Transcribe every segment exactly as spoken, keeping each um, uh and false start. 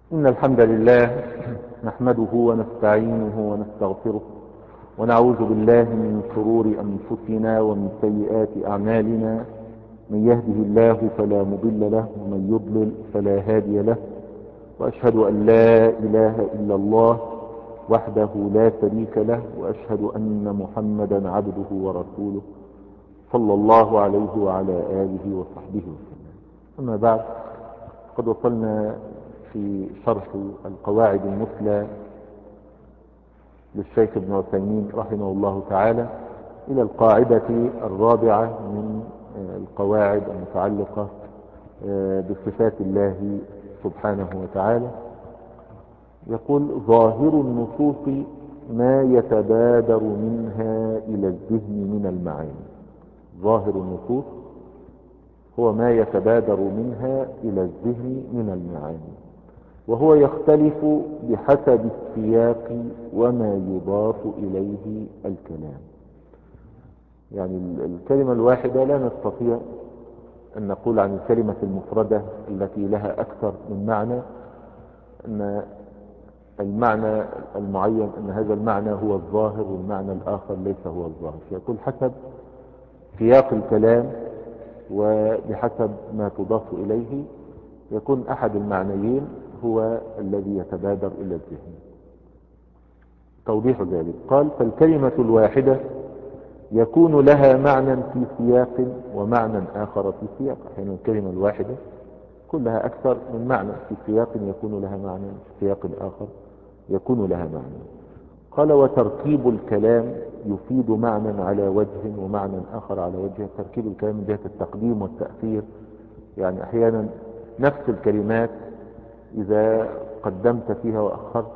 إن الحمد لله نحمده ونستعينه ونستغفره ونعوذ بالله من شرور أنفسنا ومن سيئات أعمالنا. من يهده الله فلا مضل له ومن يضلل فلا هادي له، وأشهد أن لا إله إلا الله وحده لا شريك له، وأشهد أن محمدا عبده ورسوله صلى الله عليه وعلى آله وصحبه وسلم. أما بعد، قد وصلنا في شرح القواعد المثلى للشيخ ابن عثيمين رحمه الله تعالى إلى القاعدة الرابعة من القواعد المتعلقة بصفات الله سبحانه وتعالى. يقول: ظاهر النصوص ما يتبادر منها إلى الذهن من المعاني. ظاهر النصوص هو ما يتبادر منها إلى الذهن من المعاني، وهو يختلف بحسب السياق وما يضاف إليه الكلام. يعني الكلمة الواحدة لا نستطيع أن نقول عن الكلمة المفردة التي لها أكثر من معنى أن المعنى المعين أن هذا المعنى هو الظاهر والمعنى الآخر ليس هو الظاهر. يقول حسب سياق الكلام وبحسب ما تضاف إليه يكون أحد المعنيين هو الذي يتبادر إلى الذهن. توضيح ذلك قال: فالكلمة الواحدة يكون لها معنى في سياق ومعنى آخر في سياق. أحيانا الكلمة الواحدة كلها أكثر من معنى، في سياق يكون لها معنى، في سياق آخر يكون لها معنى. قال: وتركيب الكلام يفيد معنى على وجه ومعنى آخر على وجه. تركيب الكلام من جهة التقديم والتأخير، يعني أحيانا نفس الكلمات إذا قدمت فيها وأخرت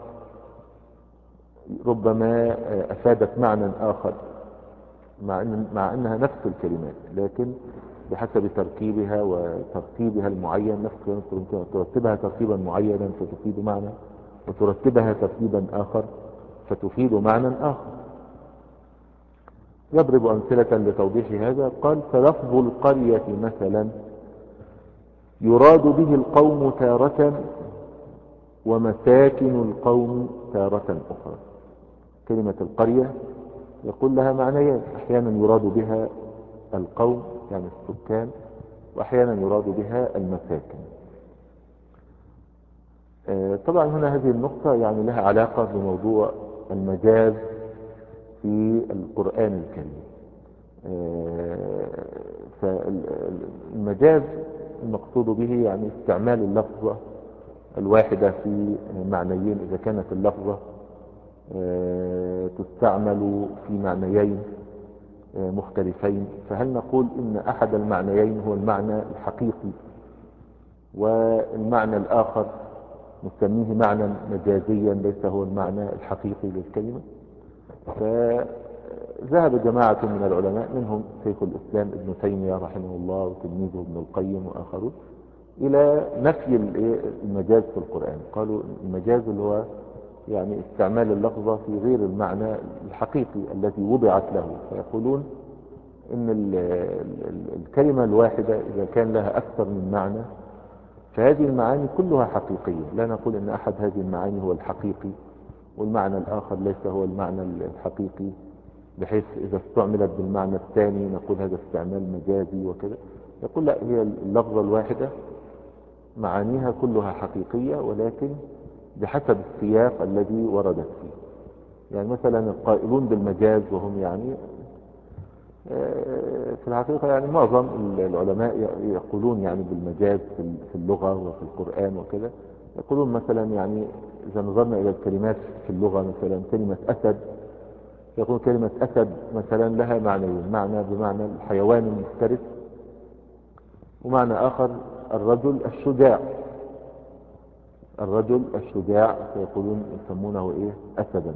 ربما أفادت معنى آخر مع, إن مع أنها نفس الكلمات، لكن بحسب تركيبها وترتيبها المعين نفس الكلمات ترتبها ترتيبا معينا فتفيد معنى، وترتبها ترتيبا آخر فتفيد معنى آخر. يضرب أمثلة لتوضيح هذا. قال: فلفظ القرية مثلا يراد به القوم تارة ومساكن القوم تارة أخرى. كلمة القرية يقول لها معنيين: أحيانا يراد بها القوم يعني السكان، وأحيانا يراد بها المساكن. طبعا هنا هذه النقطة يعني لها علاقة بموضوع المجاز في القرآن الكريم. فالمجاز المقصود به يعني استعمال اللفظة الواحدة في معنيين، إذا كانت اللفظة تستعمل في معنيين مختلفين، فهل نقول إن أحد المعنيين هو المعنى الحقيقي والمعنى الآخر نسميه معنى مجازيا ليس هو المعنى الحقيقي للكلمة؟ فذهب جماعة من العلماء منهم شيخ الإسلام ابن تيمية رحمه الله وتلميذه ابن القيم وآخرون إلى نفي المجاز في القرآن. قالوا المجاز اللي هو يعني استعمال اللفظة في غير المعنى الحقيقي الذي وضعت له. فيقولون إن الكلمة الواحدة إذا كان لها أكثر من معنى فهذه المعاني كلها حقيقية، لا نقول إن أحد هذه المعاني هو الحقيقي والمعنى الآخر ليس هو المعنى الحقيقي، بحيث إذا استعملت بالمعنى الثاني نقول هذا استعمال مجازي وكذا. يقول لا، هي اللفظة الواحدة معانيها كلها حقيقية، ولكن بحسب السياق الذي وردت فيه. يعني مثلا القائلون بالمجاز وهم يعني في الحقيقة يعني معظم العلماء يقولون يعني بالمجاز في اللغة وفي القرآن وكذا. يقولون مثلا يعني إذا نظرنا إلى الكلمات في اللغة، مثلا كلمة أسد، يقول كلمة أسد مثلا لها معنيين: معنى بمعنى الحيوان المفترس، ومعنى آخر الرجل الشجاع. الرجل الشجاع فيقولون يسمونه إيه؟ أسدا.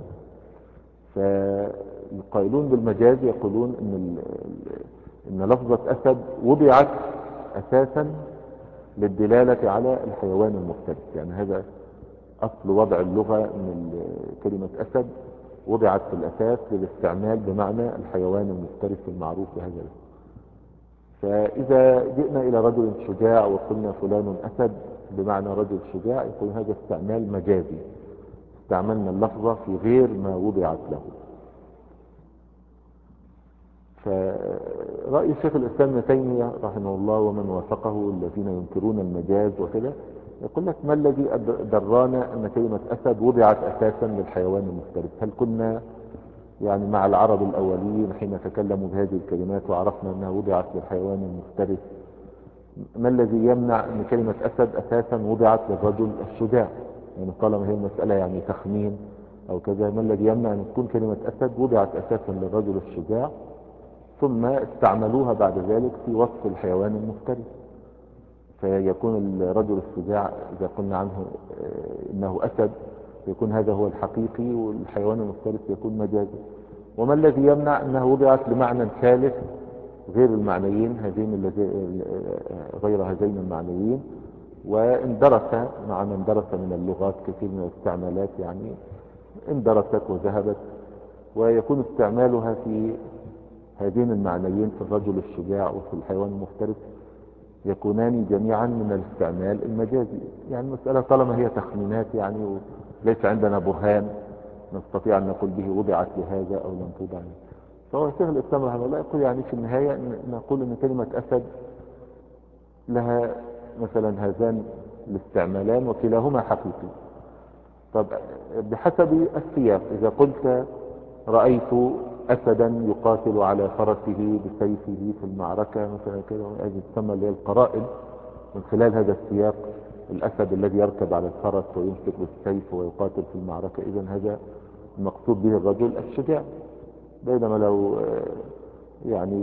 فالقائلون بالمجاز يقولون إن, إن لفظة أسد وضعت أساسا للدلالة على الحيوان المفترس. يعني هذا أصل وضع اللغة، من كلمة أسد وضعت في الأساس للاستعمال بمعنى الحيوان المفترس المعروف بهذا الاسم. فإذا جئنا إلى رجل شجاع وقلنا فلان أسد بمعنى رجل شجاع، يقول هذا استعمال مجازي، استعملنا اللفظة في غير ما وضعت له. فرأي الشيخ الإسلام ابن تيمية رحمه الله ومن وافقه الذين ينكرون المجاز وكذا، يقول لك ما الذي درانا أن كلمة أسد وضعت أساسا للحيوان المفترس؟ هل كنا يعني مع العرب الأولين حين تكلموا بهذه الكلمات وعرفنا أنها وضعت للحيوان المفترس؟ ما الذي يمنع أن كلمة أسد أساسا وضعت للرجل الشجاع؟ يعني طالما هي المسألة يعني تخمين أو كذا، ما الذي يمنع أن تكون كلمة أسد وضعت أساسا للرجل الشجاع ثم استعملوها بعد ذلك في وصف الحيوان المفترس؟ فيكون الرجل الشجاع إذا قلنا عنه إنه أسد يكون هذا هو الحقيقي، والحيوان المفترس يكون مجازي. وما الذي يمنع أنها وضعت لمعنى ثالث غير المعنيين هذين غير هذين المعنيين، واندرس مع من درس من اللغات كثير من الاستعمالات، يعني اندرست وذهبت، ويكون استعمالها في هذين المعنيين في الرجل الشجاع وفي الحيوان المفترس يكونان جميعا من الاستعمال المجازي. يعني المسألة طالما هي تخمينات يعني وليس عندنا برهان نستطيع أن نقول به وضعت لهذا أو لم توضع. فهو شيخ الإسلام رحمه الله يقول يعني في النهاية نقول أن كلمة أسد لها مثلا هذان الاستعمالان وكلاهما حقيقي. طب بحسب السياق، إذا قلت رأيت أسدا يقاتل على فرسه بسيفه في المعركة مثلا كده، هذه تسمى اللي هي القرائن من خلال هذا السياق، الأسد الذي يركب على الفرس ويمسك بالسيف ويقاتل في المعركة، إذن هذا المقصود به الرجل الشجاع. بينما لو يعني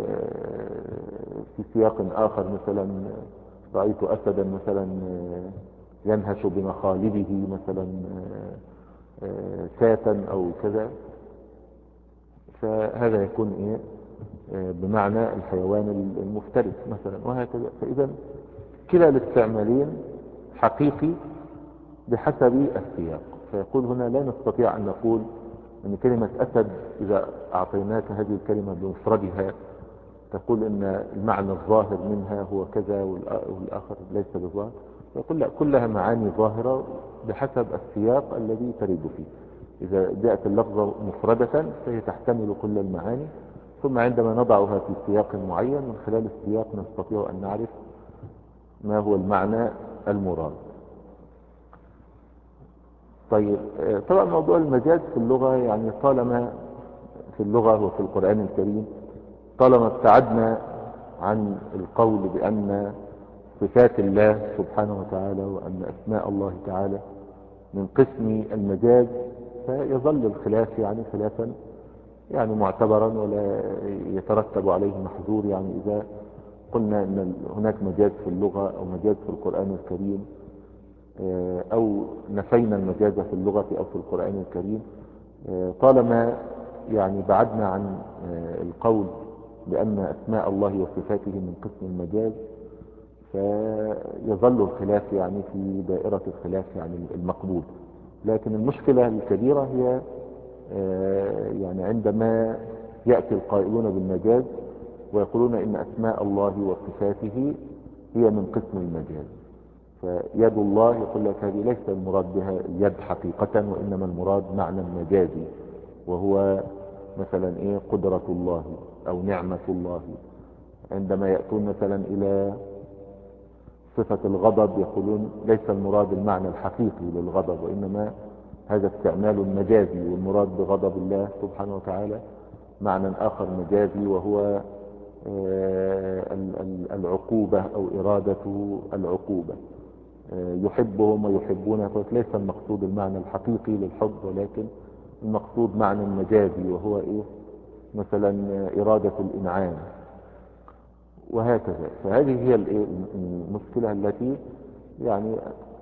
في سياق آخر مثلا رأيت أسدا مثلا ينهش بمخالبه مثلا شاة أو كذا، فهذا يكون إيه بمعنى الحيوان المفترس مثلا وهكذا. فإذا كلا الاستعمالين حقيقي بحسب السياق. فيقول هنا لا نستطيع أن نقول أن كلمة أسد إذا أعطيناك هذه الكلمة بمفردها تقول أن المعنى الظاهر منها هو كذا والآخر ليس بظاهر. يقول لا، كلها معاني ظاهرة بحسب السياق الذي تريد فيه. إذا جاءت اللفظة مفردة فهي تحتمل كل المعاني، ثم عندما نضعها في سياق معين من خلال السياق نستطيع أن نعرف ما هو المعنى المراد. طيب طبعا موضوع المجاز في اللغة يعني طالما في اللغة وفي القرآن الكريم طالما ابتعدنا عن القول بأن صفات الله سبحانه وتعالى وأن أسماء الله تعالى من قسم المجاز، فيظل الخلاف يعني خلافا يعني معتبرا ولا يترتب عليه محظور. يعني إذا قلنا أن هناك مجاز في اللغة أو مجاز في القرآن الكريم، أو نفينا المجاز في اللغة أو في القرآن الكريم، طالما يعني بعدنا عن القول بأن أسماء الله وصفاته من قسم المجاز، فيظل الخلاف يعني في دائرة الخلاف يعني المقبول. لكن المشكلة الكبيرة هي يعني عندما يأتي القائلون بالمجاز ويقولون إن أسماء الله وصفاته هي من قسم المجاز، فيد الله يقول لك هذه ليس المراد بها اليد حقيقة، وإنما المراد معنى مجازي، وهو مثلا إيه قدرة الله أو نعمة الله. عندما يأتون مثلا إلى صفة الغضب يقولون ليس المراد المعنى الحقيقي للغضب، وإنما هذا استعمال مجازي، والمراد بغضب الله سبحانه وتعالى معنى آخر مجازي، وهو العقوبة أو إرادة العقوبة. يحبهم ويحبونه، ليس المقصود المعنى الحقيقي للحب، ولكن المقصود معنى مجازي وهو إيه مثلا إرادة الإنعام وهكذا. فهذه هي المشكلة التي يعني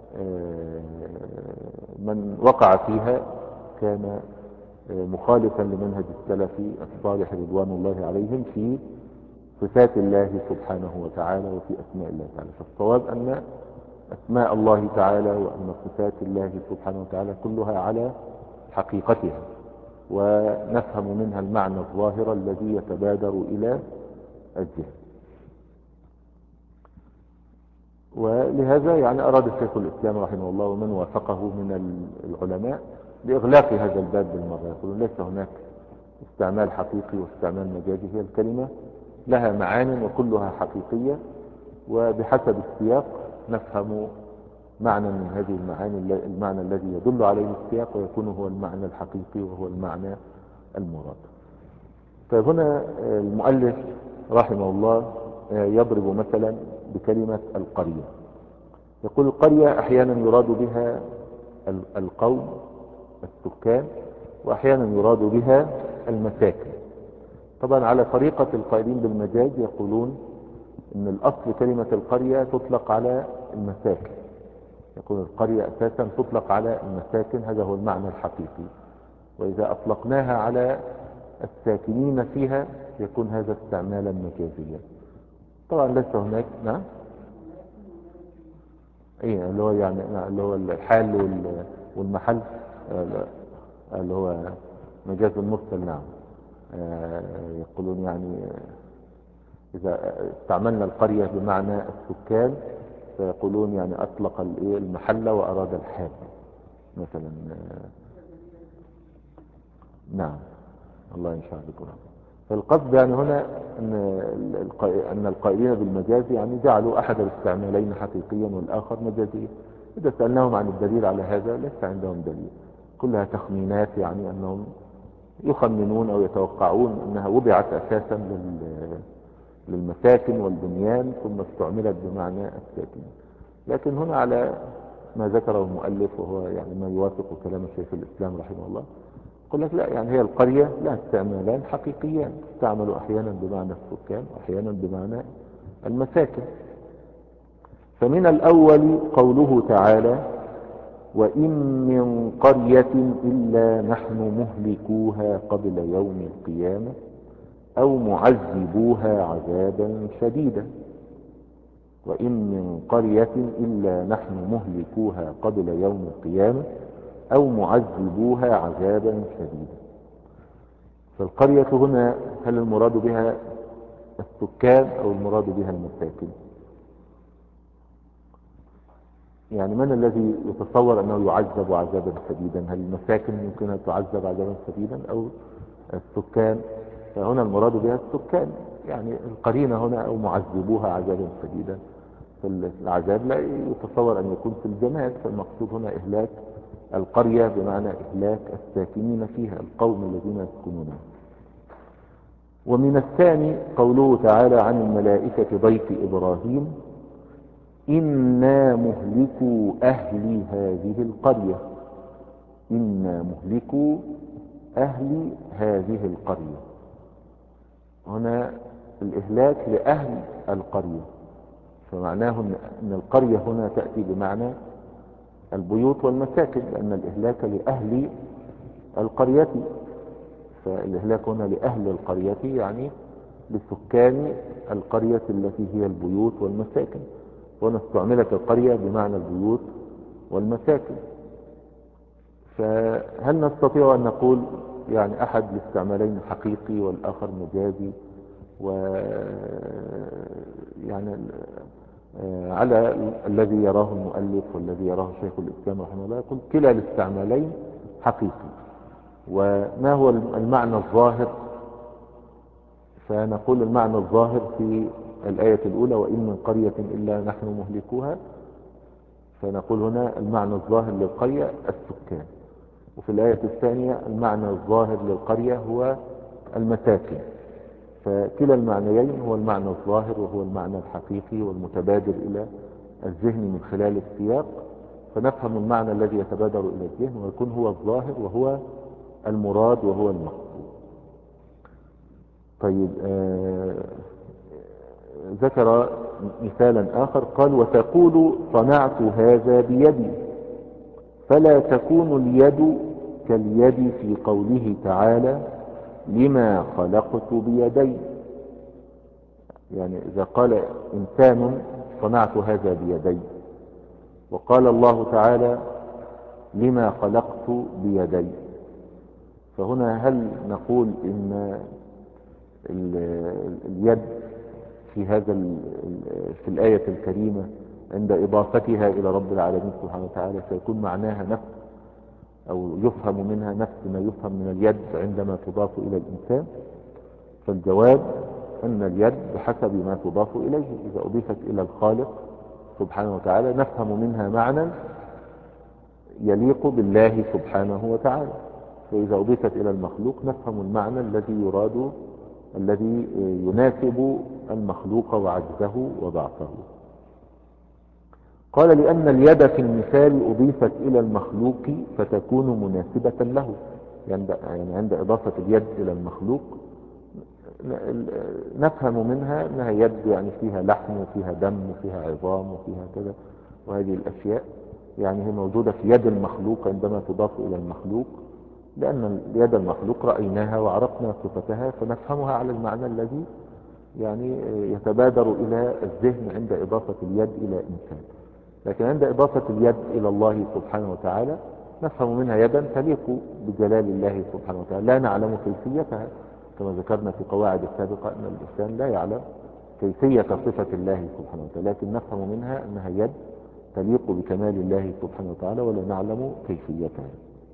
من وقع فيها كان مخالفا لمنهج السلف الصالح رضوان الله عليهم في صفات الله سبحانه وتعالى وفي أسماء الله تعالى. فالصواب أن أسماء الله تعالى وأن صفات الله سبحانه وتعالى كلها على حقيقتها، ونفهم منها المعنى الظاهر الذي يتبادر إلى الذهن. ولهذا يعني أراد الشيخ الإسلام رحمه الله ومن وافقه من العلماء بإغلاق هذا الباب بالمرة. يقولون ليس هناك استعمال حقيقي واستعمال مجازي، هي الكلمة لها معان وكلها حقيقية، وبحسب السياق نفهم معنى من هذه المعاني، المعنى الذي يدل عليه السياق ويكون هو المعنى الحقيقي وهو المعنى المراد. فهنا المؤلف رحمه الله يضرب مثلا بكلمة القرية. يقول القرية أحيانا يراد بها القوم السكان، وأحيانا يراد بها المساكن. طبعا على طريقة القائلين بالمجاز يقولون ان الأصل كلمة القرية تطلق على المساكن، يقول القرية أساسا تطلق على المساكن، هذا هو المعنى الحقيقي، وإذا أطلقناها على الساكنين فيها يكون هذا استعمالا مجازيا. طبعا ليس هناك نعم ايه اللي هو يعني اللي هو الحال والمحل اللي هو مجاز المرسل. نعم يقولون يعني إذا استعملنا القرية بمعنى السكان فيقولون يعني أطلق المحل وأراد الحال مثلا. نعم الله إن شاء الله. فالقصد يعني هنا أن أن القائلين بالمجاز يعني جعلوا أحد الاستعمالين حقيقيا والآخر مجازيا. إذا سألناهم عن الدليل على هذا ليس عندهم دليل، كلها تخمينات، يعني أنهم يخمنون أو يتوقعون أنها وضعت أساسا للمساكن والبنيان ثم استعملت بمعنى الساكن. لكن هنا على ما ذكره المؤلف وهو يعني ما يوافق كلام الشيخ الإسلام رحمه الله، يقول لك لا، يعني هي القرية لها استعمالان حقيقيان، تستعمل أحيانا بمعنى السكان وأحيانا بمعنى المساكن. فمن الأول قوله تعالى: وإن من قرية إلا نحن مهلكوها قبل يوم القيامة أو معذبوها عذابا شديدا. وإن من قرية إلا نحن مهلكوها قبل يوم القيامة أو معذبوها عذابا شديدا. فالقرية هنا هل المراد بها السكان أو المراد بها المساكن؟ يعني من الذي يتصور أنه يعذب عذابا شديدا؟ هل المساكن ممكن أن تعذب عذابا شديدا أو السكان؟ فهنا المراد بها السكان، يعني القرينة هنا أو معذبوها عذابا شديدا. فالعذاب لا يتصور أن يكون في الجماد، فالمقصود هنا إهلاك القرية بمعنى إهلاك الساكنين فيها، القوم الذين يسكنونها. ومن الثاني قوله تعالى عن الملائكة ضيف إبراهيم: إنا مهلكو أهل هذه القرية. إنا مهلكو أهل هذه القرية، هنا الإهلاك لأهل القرية، فمعناه أن القرية هنا تأتي بمعنى البيوت والمساكن، لأن الإهلاك لأهل القرية، فالإهلاك هنا لأهل القرية يعني لسكان القرية التي هي البيوت والمساكن، وهنا استعملت القرية بمعنى البيوت والمساكن. فهل نستطيع أن نقول يعني أحد الاستعمالين حقيقي والآخر مجازي؟ و يعني على الذي يراه المؤلف والذي يراه شيخ الإسلام رحمه الله يقول كلا الاستعمالين حقيقي. وما هو المعنى الظاهر؟ فنقول المعنى الظاهر في الآية الأولى: وإن من قرية إلا نحن مهلكوها، فنقول هنا المعنى الظاهر للقرية السكان، وفي الآية الثانية المعنى الظاهر للقرية هو المساكن. فكلا المعنيين هو المعنى الظاهر وهو المعنى الحقيقي والمتبادر إلى الذهن من خلال السياق، فنفهم المعنى الذي يتبادر إلى الذهن ويكون هو الظاهر وهو المراد وهو المقصود. طيب آه ذكر مثالا آخر قال: وتقول صنعت هذا بيدي، فلا تكون اليد كاليد في قوله تعالى: لما خلقت بيدي. يعني إذا قال إنسان صنعت هذا بيدي، وقال الله تعالى لما خلقت بيدي، فهنا هل نقول إن اليد في هذا في الآية الكريمة عند إضافتها إلى رب العالمين سبحانه وتعالى فيكون معناها نفس أو يفهم منها نفس ما يفهم من اليد عندما تضاف إلى الإنسان. فالجواب أن اليد بحسب ما تضاف إليه، إذا أضيفت إلى الخالق سبحانه وتعالى نفهم منها معنى يليق بالله سبحانه وتعالى، وإذا أضيفت إلى المخلوق نفهم المعنى الذي يراد الذي يناسب المخلوق وعجزه وضعفه. قال لأن اليد في المثال أضيفت إلى المخلوق فتكون مناسبة له، يعني عند إضافة اليد إلى المخلوق نفهم منها أنها يد يعني فيها لحم وفيها دم وفيها عظام وفيها كذا، وهذه الأشياء يعني هي موجودة في يد المخلوق عندما تضاف إلى المخلوق، لأن يد المخلوق رأيناها وعرفنا صفتها فنفهمها على المعنى الذي يعني يتبادر إلى الذهن عند إضافة اليد إلى إنسان. لكن عند إضافة اليد إلى الله سبحانه وتعالى نفهم منها يدا تليق بجلال الله سبحانه وتعالى، لا نعلم كيفيتها كما ذكرنا في قواعد السابقة أن الإنسان لا يعلم كيفية صفة الله سبحانه وتعالى، لكن نفهم منها أنها يد تليق بكمال الله سبحانه وتعالى ولا نعلم كيفيتها.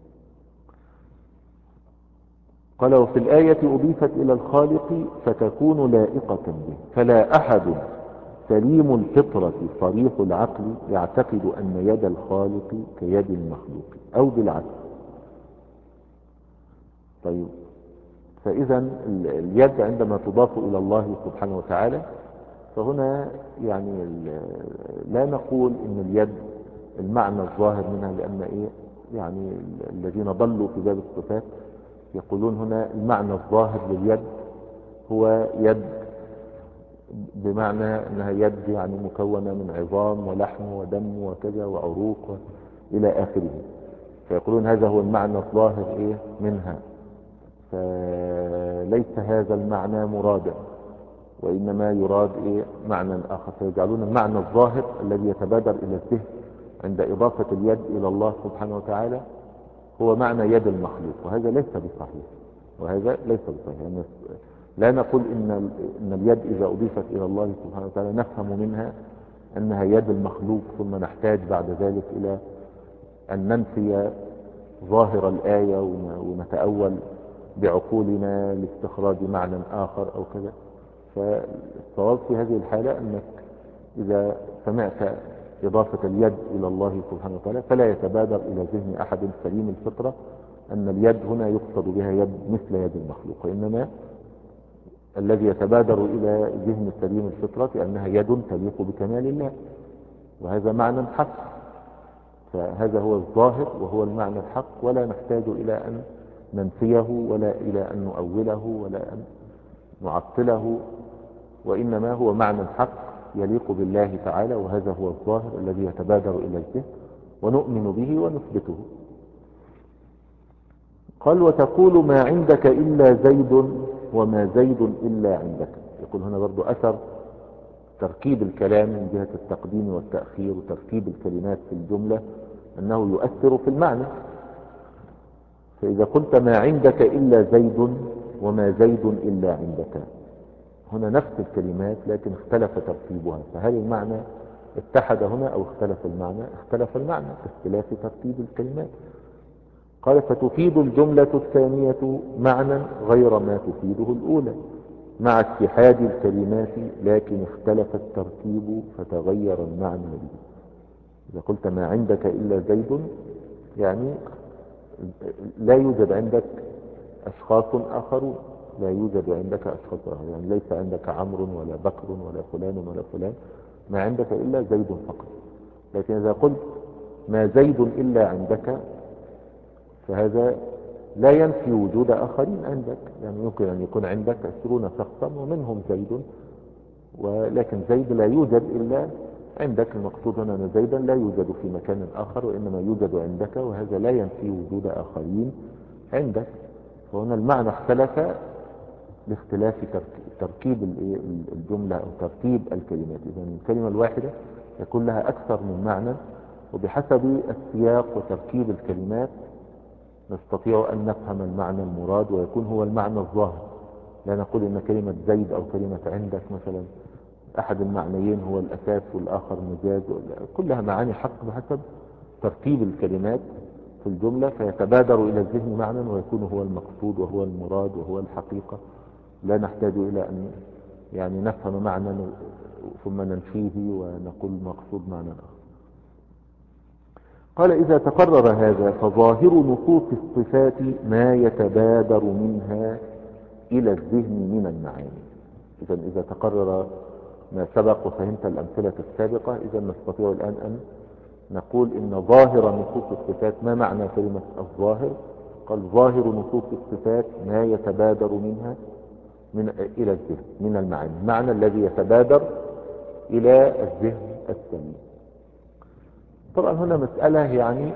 قال وفي الآية أضيفت إلى الخالق فتكون لائقة به، فلا أحد سليم الفطرة صريح العقل يعتقد أن يد الخالق كيد المخلوق أو بالعكس. طيب، فإذا اليد عندما تضاف إلى الله سبحانه وتعالى فهنا يعني لا نقول إن اليد المعنى الظاهر منها، لأن إيه يعني الذين ضلوا في باب الصفات يقولون هنا المعنى الظاهر لليد هو يد بمعنى أنها يد يعني مكونة من عظام ولحم ودم وكذا وعروق إلى آخره، فيقولون هذا هو المعنى الظاهر إيه منها، فليس هذا المعنى مرادا وإنما يراد إيه معنى آخر، فيجعلون المعنى الظاهر الذي يتبادر إلى الذهن عند إضافة اليد إلى الله سبحانه وتعالى هو معنى يد المخلوق، وهذا ليس بصحيح وهذا ليس بصحيح. يعني لا نقول إن, إن اليد إذا أضيفت إلى الله سبحانه وتعالى نفهم منها أنها يد المخلوق ثم نحتاج بعد ذلك إلى أن ننفي ظاهر الآية ونتأول بعقولنا لاستخراج معنى آخر أو كذا. فالصواب في هذه الحالة أنك إذا سمعت إضافة اليد إلى الله سبحانه وتعالى فلا يتبادر إلى ذهن أحد سليم الفطرة أن اليد هنا يقصد بها يد مثل يد المخلوق، وإنما الذي يتبادر إلى ذهن سليم الفطرة أنها يد تليق بكمال الله، وهذا معنى حق، فهذا هو الظاهر وهو المعنى الحق، ولا نحتاج إلى أن ننفيه ولا إلى أن نؤوله ولا أن نعطله، وإنما هو معنى حق يليق بالله تعالى، وهذا هو الظاهر الذي يتبادر إلى الذهن ونؤمن به ونثبته. قال وتقول ما عندك إلا زيد وما زيد إلا عندك. يقول هنا برضو أثر تركيب الكلام من جهة التقديم والتأخير وتركيب الكلمات في الجملة أنه يؤثر في المعنى. فإذا قلت ما عندك إلا زيد وما زيد إلا عندك، هنا نفس الكلمات لكن اختلف ترتيبها، فهل المعنى اتحد هنا أو اختلف المعنى؟ اختلف المعنى باختلاف ترتيب الكلمات. قال فتفيد الجملة الثانية معنى غير ما تفيده الأولى مع اتحاد الكلمات، لكن اختلف الترتيب فتغير المعنى به. إذا قلت ما عندك إلا زيد يعني لا يوجد عندك أشخاص آخرون، لا يوجد عندك أشخاص آخرون، يعني ليس عندك عمرو ولا بكر ولا فلان ولا فلان، ما عندك إلا زيد فقط. لكن إذا قلت ما زيد إلا عندك فهذا لا ينفي وجود آخرين عندك، يعني يمكن أن يكون عندك عشرون شخصا ومنهم زيد، ولكن زيد لا يوجد إلا عندك. المقصود هنا أن زيدا لا يوجد في مكان آخر وإنما يوجد عندك، وهذا لا ينفي وجود آخرين عندك. فهنا المعنى اختلف لاختلاف تركيب الجملة أو ترتيب الكلمات. إذا الكلمة الواحدة يكون لها أكثر من معنى، وبحسب السياق وتركيب الكلمات نستطيع أن نفهم المعنى المراد ويكون هو المعنى الظاهر. لا نقول إن كلمة زيد أو كلمة عندك مثلا أحد المعنيين هو الأساس والآخر مجاز، كلها معاني حق بحسب ترتيب الكلمات في الجملة، فيتبادر إلى الذهن معنى ويكون هو المقصود وهو المراد وهو الحقيقة. لا نحتاج إلى أن يعني نفهم معنى ثم ننفيه ونقول مقصود معنى آخر. قال إذا تقرر هذا فظاهر نصوص الصفات ما يتبادر منها إلى الذهن من المعاني. إذا إذا تقرر ما سبق وفهمت الأمثلة السابقة، إذا نستطيع الآن أن نقول إن ظاهر نصوص الصفات. ما معنى كلمة الظاهر؟ قال ظاهر نصوص الصفات ما يتبادر منها من إلى الذهن من المعاني، المعنى الذي يتبادر إلى الذهن السليم. طبعا هنا مسألة يعني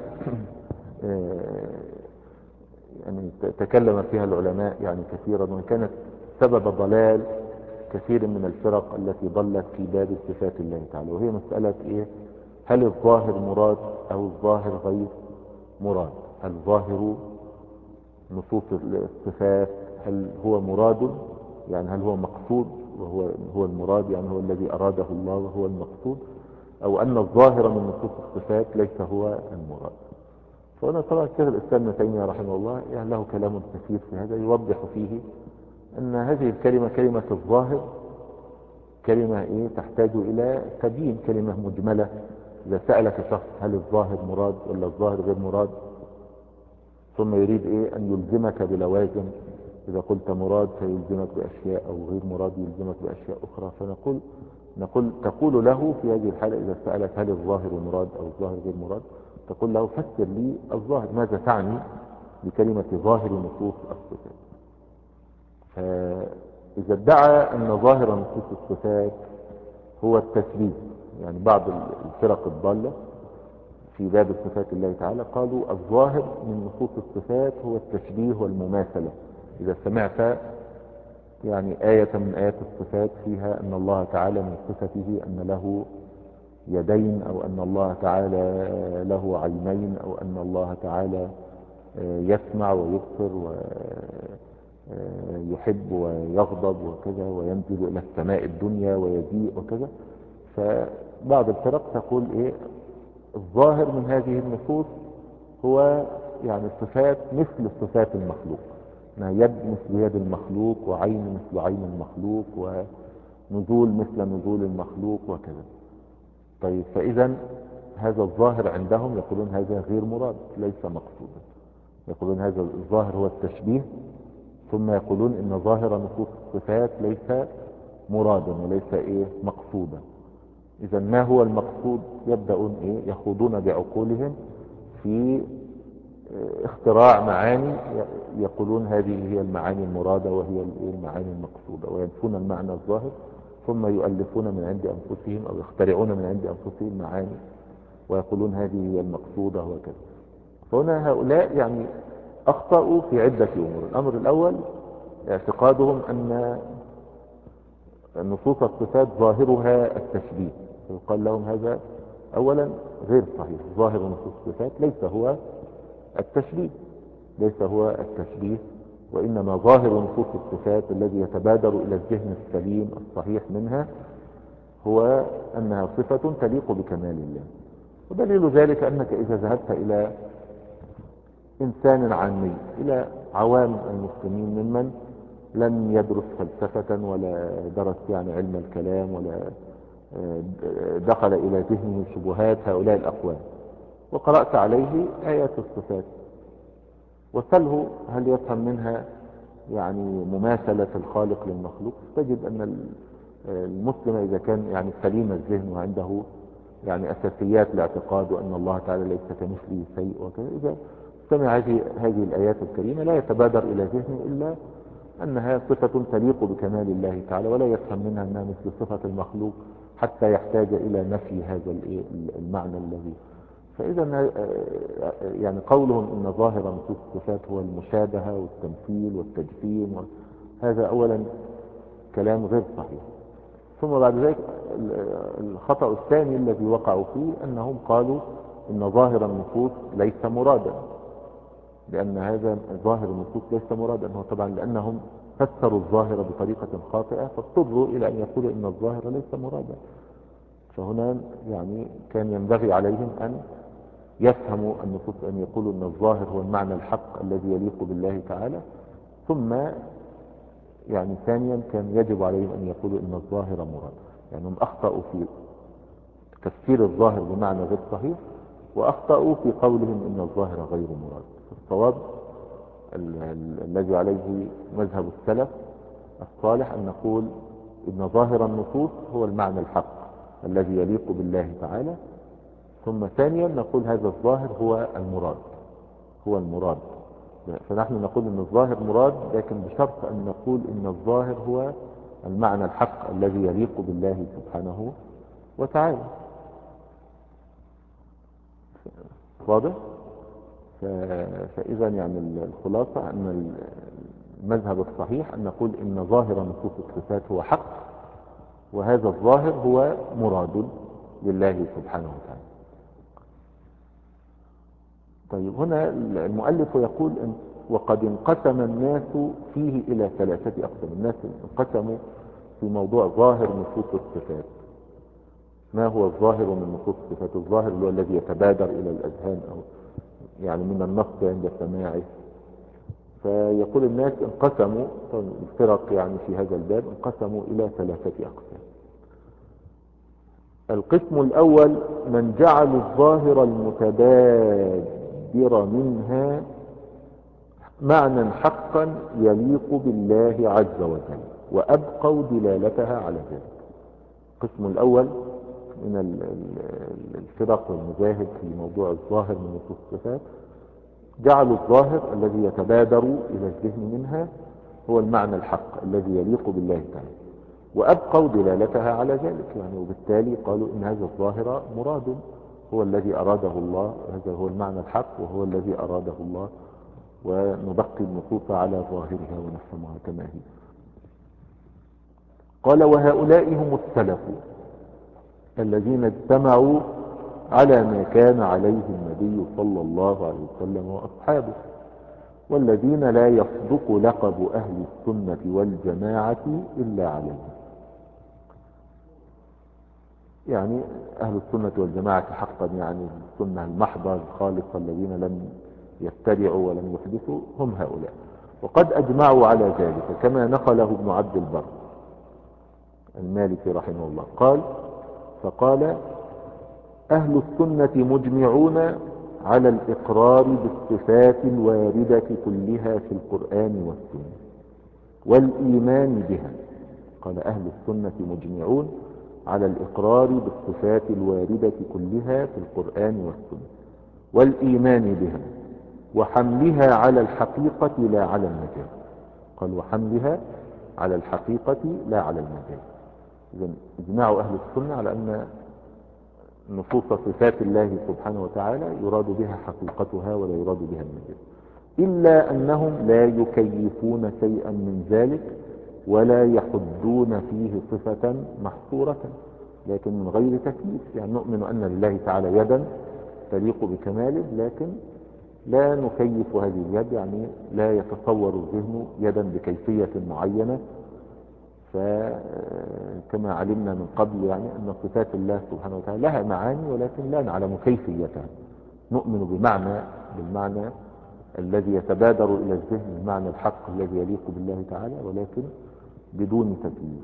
يعني تكلم فيها العلماء يعني كثيرا، وإن كانت سبب ضلال كثير من الفرق التي ضلت في باب صفات الله تعالى، وهي مسألة إيه؟ هل الظاهر مراد أو الظاهر غير مراد؟ هل ظاهر نصوص الصفات هل هو مراد، يعني هل هو مقصود وهو هو المراد، يعني هو الذي أراده الله وهو المقصود، أو أن الظاهر من نصوص الصفات ليس هو المراد؟ فهنا طبعا الشيخ الإسلام ابن تيمية رحمه الله يعني له كلام كثير في هذا، يوضح فيه أن هذه الكلمة كلمة الظاهر كلمة إيه تحتاج إلى تبيين، كلمة مجملة. إذا سألك شخص هل الظاهر مراد ولا الظاهر غير مراد، ثم يريد إيه أن يلزمك بلوازم، إذا قلت مراد فيلزمك بأشياء، أو غير مراد يلزمك بأشياء أخرى، فنقول نقول تقول له في هذه الحالة إذا سألك هل الظاهر مراد أو الظاهر غير مراد، تقول له فسر لي الظاهر، ماذا تعني بكلمة ظاهر نصوص الصفات؟ فإذا ادعى أن ظاهر نصوص الصفات هو التشبيه، يعني بعض الفرق الضالة في باب صفات الله تعالى قالوا الظاهر من نصوص الصفات هو التشبيه والمماثلة. إذا سمعت يعني آية من آيات الصفات فيها أن الله تعالى من صفته أن له يدين، أو أن الله تعالى له عينين، أو أن الله تعالى يسمع ويبصر ويحب ويغضب وكذا، وينزل إلى السماء الدنيا ويجيء وكذا، فبعض الفرق تقول إيه الظاهر من هذه النصوص هو يعني صفات مثل صفات المخلوق، يد مثل يد المخلوق، وعين مثل عين المخلوق، ونزول مثل نزول المخلوق وكذا. طيب فإذا هذا الظاهر عندهم يقولون هذا غير مراد ليس مقصودا، يقولون هذا الظاهر هو التشبيه، ثم يقولون ان ظاهر نصوص الصفات ليس مرادا وليس ايه مقصودا. اذا ما هو المقصود؟ يبدأون ايه يخوضون بعقولهم في اختراع معاني، يقولون هذه هي المعاني المرادة وهي المعاني المقصودة، وينفون المعنى الظاهر ثم يؤلفون من عند أنفسهم أو يخترعون من عند أنفسهم معاني ويقولون هذه هي المقصودة وكذا. فهنا هؤلاء يعني أخطأوا في عدة أمور. الأمر الأول اعتقادهم أن نصوص الصفات ظاهرها التشبيه، فيقال لهم هذا أولا غير صحيح. ظاهر نصوص الصفات ليس هو التشبيه ليس هو التشبيه وإنما ظاهر نصوص الصفات الذي يتبادر إلى الذهن السليم الصحيح منها هو أنها صفة تليق بكمال الله. ودليل ذلك أنك إذا ذهبت إلى إنسان عامي، إلى عوام المسلمين ممن لم يدرس فلسفة ولا درس يعني علم الكلام ولا دخل إلى ذهنه شبهات هؤلاء الأقوام، وقرأت عليه آيات الصفات وسله هل يفهم منها يعني مماثلة الخالق للمخلوق، تجد أن المسلم إذا كان يعني سليم الذهن وعنده يعني أساسيات الاعتقاد وأن الله تعالى ليس كمثله شيء وكذا، إذا سمع هذه هذه الآيات الكريمة لا يتبادر إلى ذهنه إلا أنها صفة تليق بكمال الله تعالى، ولا يفهم منها أنها مثل صفة المخلوق حتى يحتاج إلى نفي هذا المعنى الذي. فإذا يعني قولهم إن ظاهر نصوص الصفات هو المشابهة والتمثيل والتجسيم، هذا أولا كلام غير صحيح. ثم بعد ذلك الخطأ الثاني الذي وقعوا فيه أنهم قالوا إن ظاهر النصوص ليس مرادا، لأن هذا ظاهر النصوص ليس مرادا، هو طبعا لأنهم فسروا الظاهر بطريقة خاطئة فاضطروا إلى أن يقولوا إن الظاهر ليس مرادا. فهنا يعني كان ينبغي عليهم أن يفهموا النصوص، أن يقولوا أن الظاهر هو المعنى الحق الذي يليق بالله تعالى، ثم يعني ثانيا كان يجب عليهم أن يقولوا أن الظاهر مراد. يعني هم أخطأوا في تفسير الظاهر بمعنى غير صحيح، وأخطأوا في قولهم أن الظاهر غير مراد. الصواب الذي عليه مذهب السلف الصالح أن نقول إن ظاهر النصوص هو المعنى الحق الذي يليق بالله تعالى، ثم ثانيا نقول هذا الظاهر هو المراد هو المراد فنحن نقول ان الظاهر مراد، لكن بشرط ان نقول ان الظاهر هو المعنى الحق الذي يليق بالله سبحانه وتعالى. واضح؟ فاذا يعني الخلاصة ان المذهب الصحيح ان نقول ان ظاهر نصوص الصفات هو حق، وهذا الظاهر هو مراد لله سبحانه وتعالى. طيب هنا المؤلف يقول إن وقد انقسم الناس فيه إلى ثلاثة أقسام. الناس انقسموا في موضوع ظاهر نصوص الصفات. ما هو الظاهر من نصوص الصفات؟ الظاهر هو الذي يتبادر إلى الأذهان أو يعني من النص عند سماعه. فيقول الناس انقسموا، الفرق يعني في هذا الباب انقسموا إلى ثلاثة أقسام. القسم الأول من جعل الظاهر المتبادر منها معنى حقا يليق بالله عز وجل، وأبقوا دلالتها على ذلك. القسم الأول من الفرق والمذاهب في موضوع الظاهر من نصوص الصفات جعلوا الظاهر الذي يتبادر إلى الذهن منها هو المعنى الحق الذي يليق بالله تعالى، وأبقوا دلالتها على ذلك. يعني وبالتالي قالوا إن هذا الظاهر مراد، هو الذي أراده الله، هذا هو المعنى الحق وهو الذي أراده الله، ونبقي النصوص على ظاهرها ونفهمها كما هي. قال وهؤلاء هم السلف الذين اجتمعوا على ما كان عليه النبي صلى الله عليه وسلم وأصحابه، والذين لا يصدق لقب أهل السنة والجماعة إلا عليهم. يعني أهل السنة والجماعة حقا يعني السنة المحضة الخالصة الذين لم يتبعوا ولم يحدثوا هم هؤلاء، وقد أجمعوا على ذلك كما نقله ابن عبد البر المالكي رحمه الله قال فقال أهل السنة مجمعون على الإقرار بالصفات الواردة كلها في القرآن والسنة والإيمان بها. قال أهل السنة مجمعون على الإقرار بالصفات الواردة كلها في القرآن والسنة والإيمان بها وحملها على الحقيقة لا على المجاز. قال وحملها على الحقيقة لا على المجاز. إذن اجماع أهل السنة على أن نصوص صفات الله سبحانه وتعالى يراد بها حقيقتها ولا يراد بها المجاز، إلا أنهم لا يكيفون شيئا من ذلك ولا يحدون فيه صفة محصورة، لكن من غير تكييف. يعني نؤمن أن لله تعالى يدا تليق بكماله، لكن لا نكيف هذه اليد، يعني لا يتصور الذهن يدا بكيفية معينة. فكما علمنا من قبل يعني أن صفات الله سبحانه وتعالى لها معاني ولكن لا نعلم كيفيتها. نؤمن بمعنى بالمعنى الذي يتبادر إلى الذهن، المعنى الحق الذي يليق بالله تعالى، ولكن بدون تكييف.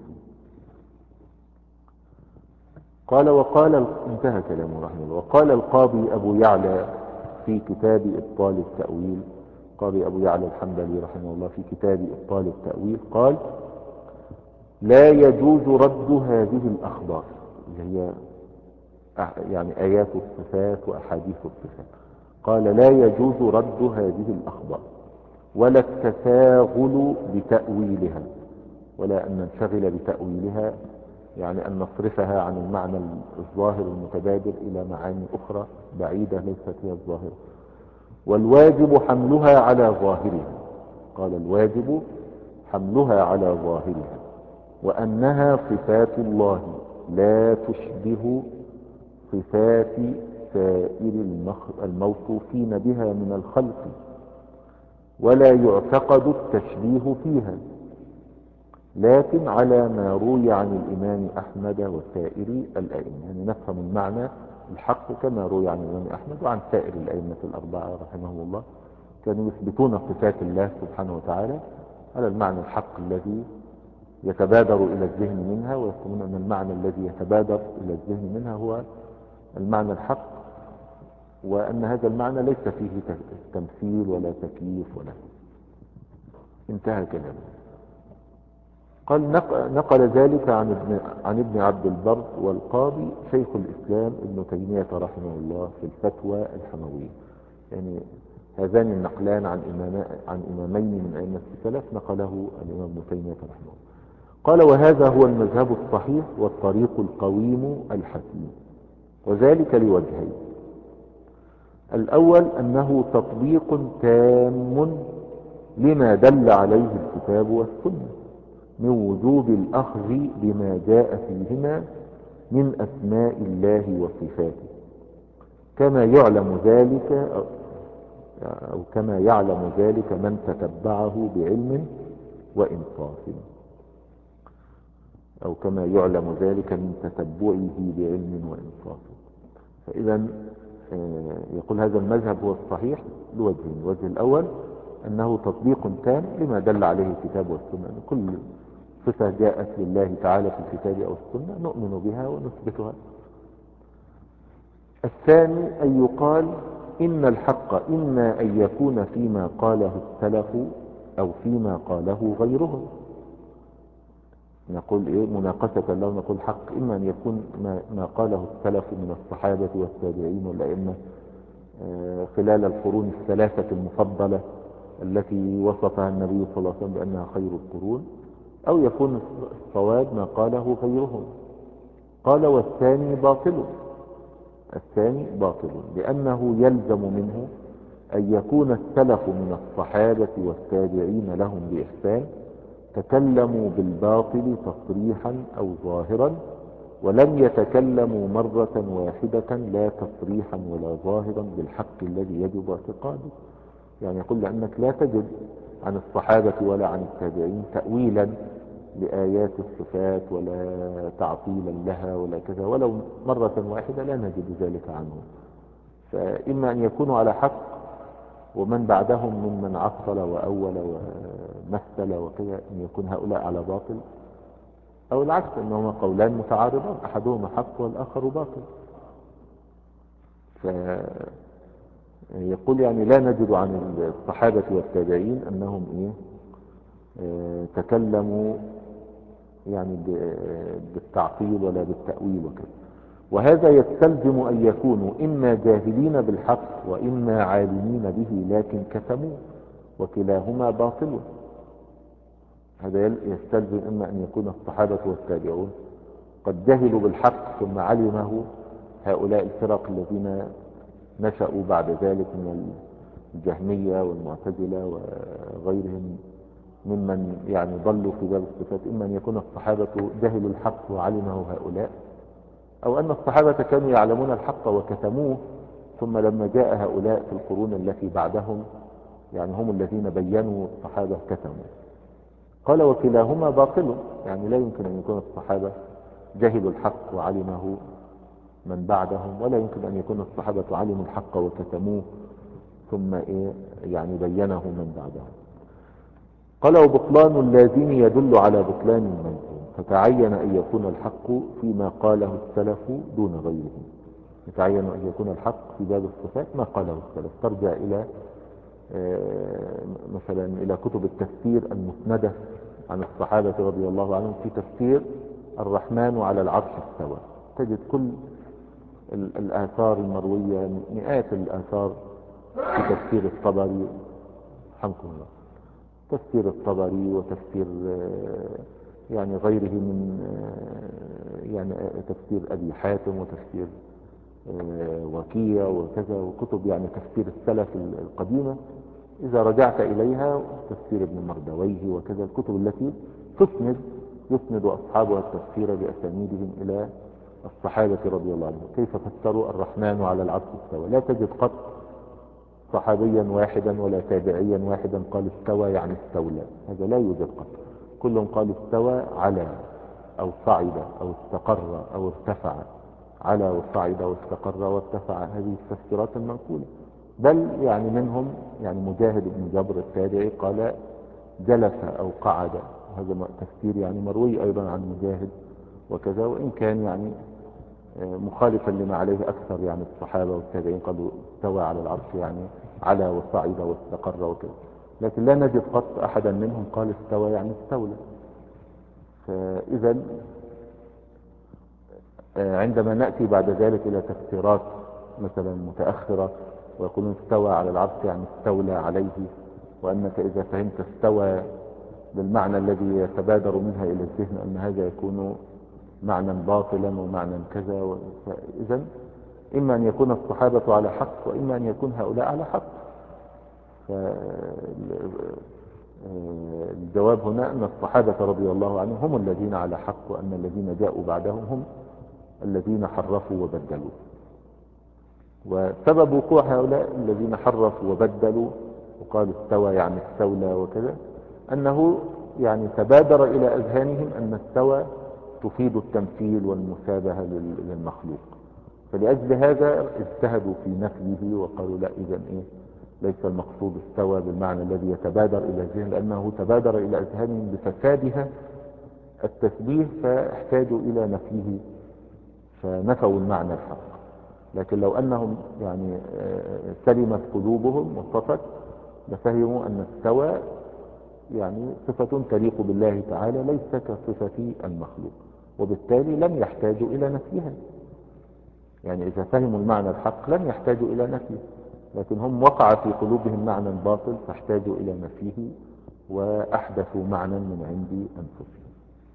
قال وقال انتهى كلامه رحمه الله. وقال القاضي أبو يعلى في كتاب إبطال التأويل، قاضي أبو يعلى الحنبلي رحمه الله في كتاب إبطال التأويل قال لا يجوز رد هذه الأخبار اللي هي يعني آيات الصفات وأحاديث الصفات. قال لا يجوز رد هذه الأخبار ولا التساغل بتأويلها، ولا أن ننشغل بتأويلها، يعني أن نصرفها عن المعنى الظاهر المتبادر إلى معاني أخرى بعيدة ليست هي الظاهر. والواجب حملها على ظاهرها. قال الواجب حملها على ظاهرها، وأنها صفات الله لا تشبه صفات سائر الموصوفين بها من الخلق، ولا يعتقد التشبيه فيها، لكن على ما روي عن الإمام أحمد وسائر الأئمة. يعني نفهم المعنى الحق كما روي عن الإمام أحمد وعن سائر الأئمة الأربعة رحمهم الله، كانوا يثبتون صفات الله سبحانه وتعالى على المعنى الحق الذي يتبادر إلى الذهن منها، ويقولون أن المعنى الذي يتبادر إلى الذهن منها هو المعنى الحق، وأن هذا المعنى ليس فيه تمثيل ولا تكييف ولا. انتهى كلامه. قال نقل ذلك عن ابن, عن ابن عبد البر والقاضي شيخ الإسلام ابن تيمية رحمه الله في الفتوى الحموية. يعني هذان النقلان عن, إمام عن إمامين من أئمة السلف نقله الإمام ابن تيمية رحمه الله. قال وهذا هو المذهب الصحيح والطريق القويم الحكيم، وذلك لوجهين. الأول أنه تطبيق تام لما دل عليه الكتاب والسنة من وجوب الأخذ بما جاء فيهما من أسماء الله وصفاته، كما يعلم ذلك أو كما يعلم ذلك من تتبعه بعلم وإنصاف، أو كما يعلم ذلك من تتبعه بعلم وإنصاف. فإذا يقول هذا المذهب هو الصحيح لوجهين. الوجه الأول أنه تطبيق تام لما دل عليه الكتاب والسنة، يعني كل صفة جاءت لله تعالى في الكتاب أو السنة نؤمن بها ونثبتها. الثاني أن يقال إن الحق إما أن يكون فيما قاله السلف أو فيما قاله غيرهم. نقول إيه مناقشة له، نقول حق إما أن يكون ما, ما قاله السلف من الصحابة والتابعين والأئمة خلال القرون الثلاثة المفضلة التي وصفها النبي صلى الله عليه وسلم بأنها خير القرون، أو يكون الصواب ما قاله غيرهم. قال والثاني باطل، الثاني باطل لأنه يلزم منه أن يكون السلف من الصحابة والتابعين لهم بإحسان تكلموا بالباطل تصريحا أو ظاهرا، ولم يتكلموا مرة واحدة لا تصريحا ولا ظاهرا بالحق الذي يجب اعتقاده. يعني يقول لأنك لا تجد عن الصحابة ولا عن التابعين تأويلا لآيات الصفات ولا تعطيلا لها ولا كذا، ولو مرة واحدة لا نجد ذلك عنهم. فإما أن يكونوا على حق ومن بعدهم ممن عطل وأول ومثل وكذا أن يكون هؤلاء على باطل، أو العكس أنهما قولان متعارضان أحدهما حق والآخر باطل. فيقول يعني لا نجد عن الصحابة والتابعين أنهم إيه اه تكلموا يعني بالتعطيل ولا بالتأويل وكذا. وهذا يستلزم أن يكونوا إما جاهلين بالحق وإما عالمين به لكن كتموه، وكلاهما باطل. هذا يستلزم إما أن يكون الصحابة والتابعون قد جهلوا بالحق ثم علمه هؤلاء الفرق الذين نشأوا بعد ذلك من الجهمية والمعتزلة وغيرهم ممن يعني ضلوا في باب الصفات. إما أن يكون الصحابة جهلوا الحق وعلمه هؤلاء، أو أن الصحابة كانوا يعلمون الحق وكتموه، ثم لما جاء هؤلاء في القرون التي بعدهم يعني هم الذين بينوا الصحابة كتموا. قال وكلاهما باطل، يعني لا يمكن أن يكون الصحابة جهلوا الحق وعلمه من بعدهم، ولا يمكن أن يكون الصحابة علموا الحق وكتموه ثم إيه يعني بينه من بعدهم. قال وبطلان اللازم يدل على بطلان الملزوم، فتعين أن يكون الحق فيما قاله السلف دون غيره. يتعين أن يكون الحق في باب الصفات ما قاله السلف. ترجع إلى مثلا إلى كتب التفسير المسندة عن الصحابة رضي الله عنهم في تفسير الرحمن على العرش استوى، تجد كل الآثار المروية، مئات الآثار في تفسير الطبري رحمكم الله، تفسير الطبري وتفسير يعني غيره من يعني تفسير أبي حاتم وتفسير وكيع وكذا، وكتب يعني تفسير السلف القديمة إذا رجعت إليها، تفسير ابن مردويه وكذا، الكتب التي تسند يسند أصحابها التفسير بأسانيدهم إلى الصحابة رضي الله عنهم كيف فسروا الرحمن على العرش استوى. لا تجد قط صحابيا واحدا ولا تابعيا واحدا قال استوى يعني استولى، هذا لا يوجد قط. كلهم قالوا استوى على أو صعد أو استقر أو ارتفع، على وصعد واستقر وارتفع، هذه التفسيرات المنقولة. بل يعني منهم يعني مجاهد بن جبر التابعي قال جلس أو قعد، وهذا تفسير يعني مروي أيضا عن مجاهد وكذا، وإن كان يعني مخالفا لما عليه أكثر يعني الصحابة والتابعين، قالوا استوى على العرش يعني على وصعد واستقر وكذا، لكن لا نجد قط أحدا منهم قال استوى يعني استولى. فإذا عندما نأتي بعد ذلك إلى تفسيرات مثلا متأخرة ويقولون استوى على العرش يعني استولى عليه، وأنك إذا فهمت استوى بالمعنى الذي يتبادر منها إلى الذهن أن هذا يكون معنى باطلا ومعنى كذا، فإذا إما أن يكون الصحابة على حق وإما أن يكون هؤلاء على حق. فالجواب هنا أن الصحابة رضي الله عنهم هم الذين على حق، وأن الذين جاءوا بعدهم هم الذين حرفوا وبدلوا. وسبب وقوع هؤلاء الذين حرفوا وبدلوا وقالوا استوى يعني استولى وكذا، أنه يعني تبادر إلى أذهانهم أن استوى تفيد التمثيل والمشابهة للمخلوق، فلأجل هذا اجتهدوا في نفيه وقالوا لا، إذن إيه ليس المقصود استوى بالمعنى الذي يتبادر إلى الذهن، لأنه تبادر إلى أذهانهم بفسادها التشبيه فاحتاجوا إلى نفيه فنفوا المعنى الحق. لكن لو أنهم يعني سلمت قلوبهم وصفت لفهموا أن استوى يعني صفة تليق بالله تعالى ليس كصفة المخلوق، وبالتالي لم يحتاجوا إلى نفيها. يعني إذا فهموا المعنى الحق لم يحتاجوا إلى نفيه، لكن هم وقع في قلوبهم معنى باطل فاحتاجوا إلى نفيه وأحدثوا معنى من عند أنفسهم.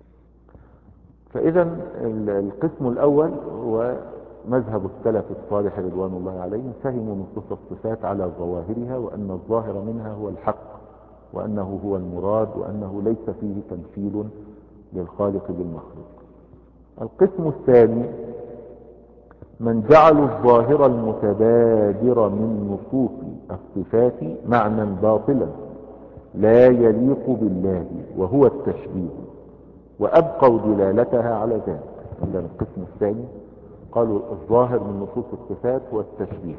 فإذا القسم الأول هو مذهب السلف الصالح رضوان الله عليهم، فهموا نصوص الصفات على ظواهرها، وأن الظاهر منها هو الحق، وأنه هو المراد، وأنه ليس فيه تمثيل للخالق بالمخلوق. القسم الثاني من جعلوا الظاهر المتبادر من نصوص الصفات معنى باطلا لا يليق بالله وهو التشبيه، وأبقوا دلالتها على ذلك. عندنا القسم الثاني قالوا الظاهر من نصوص الصفات هو التشبيه،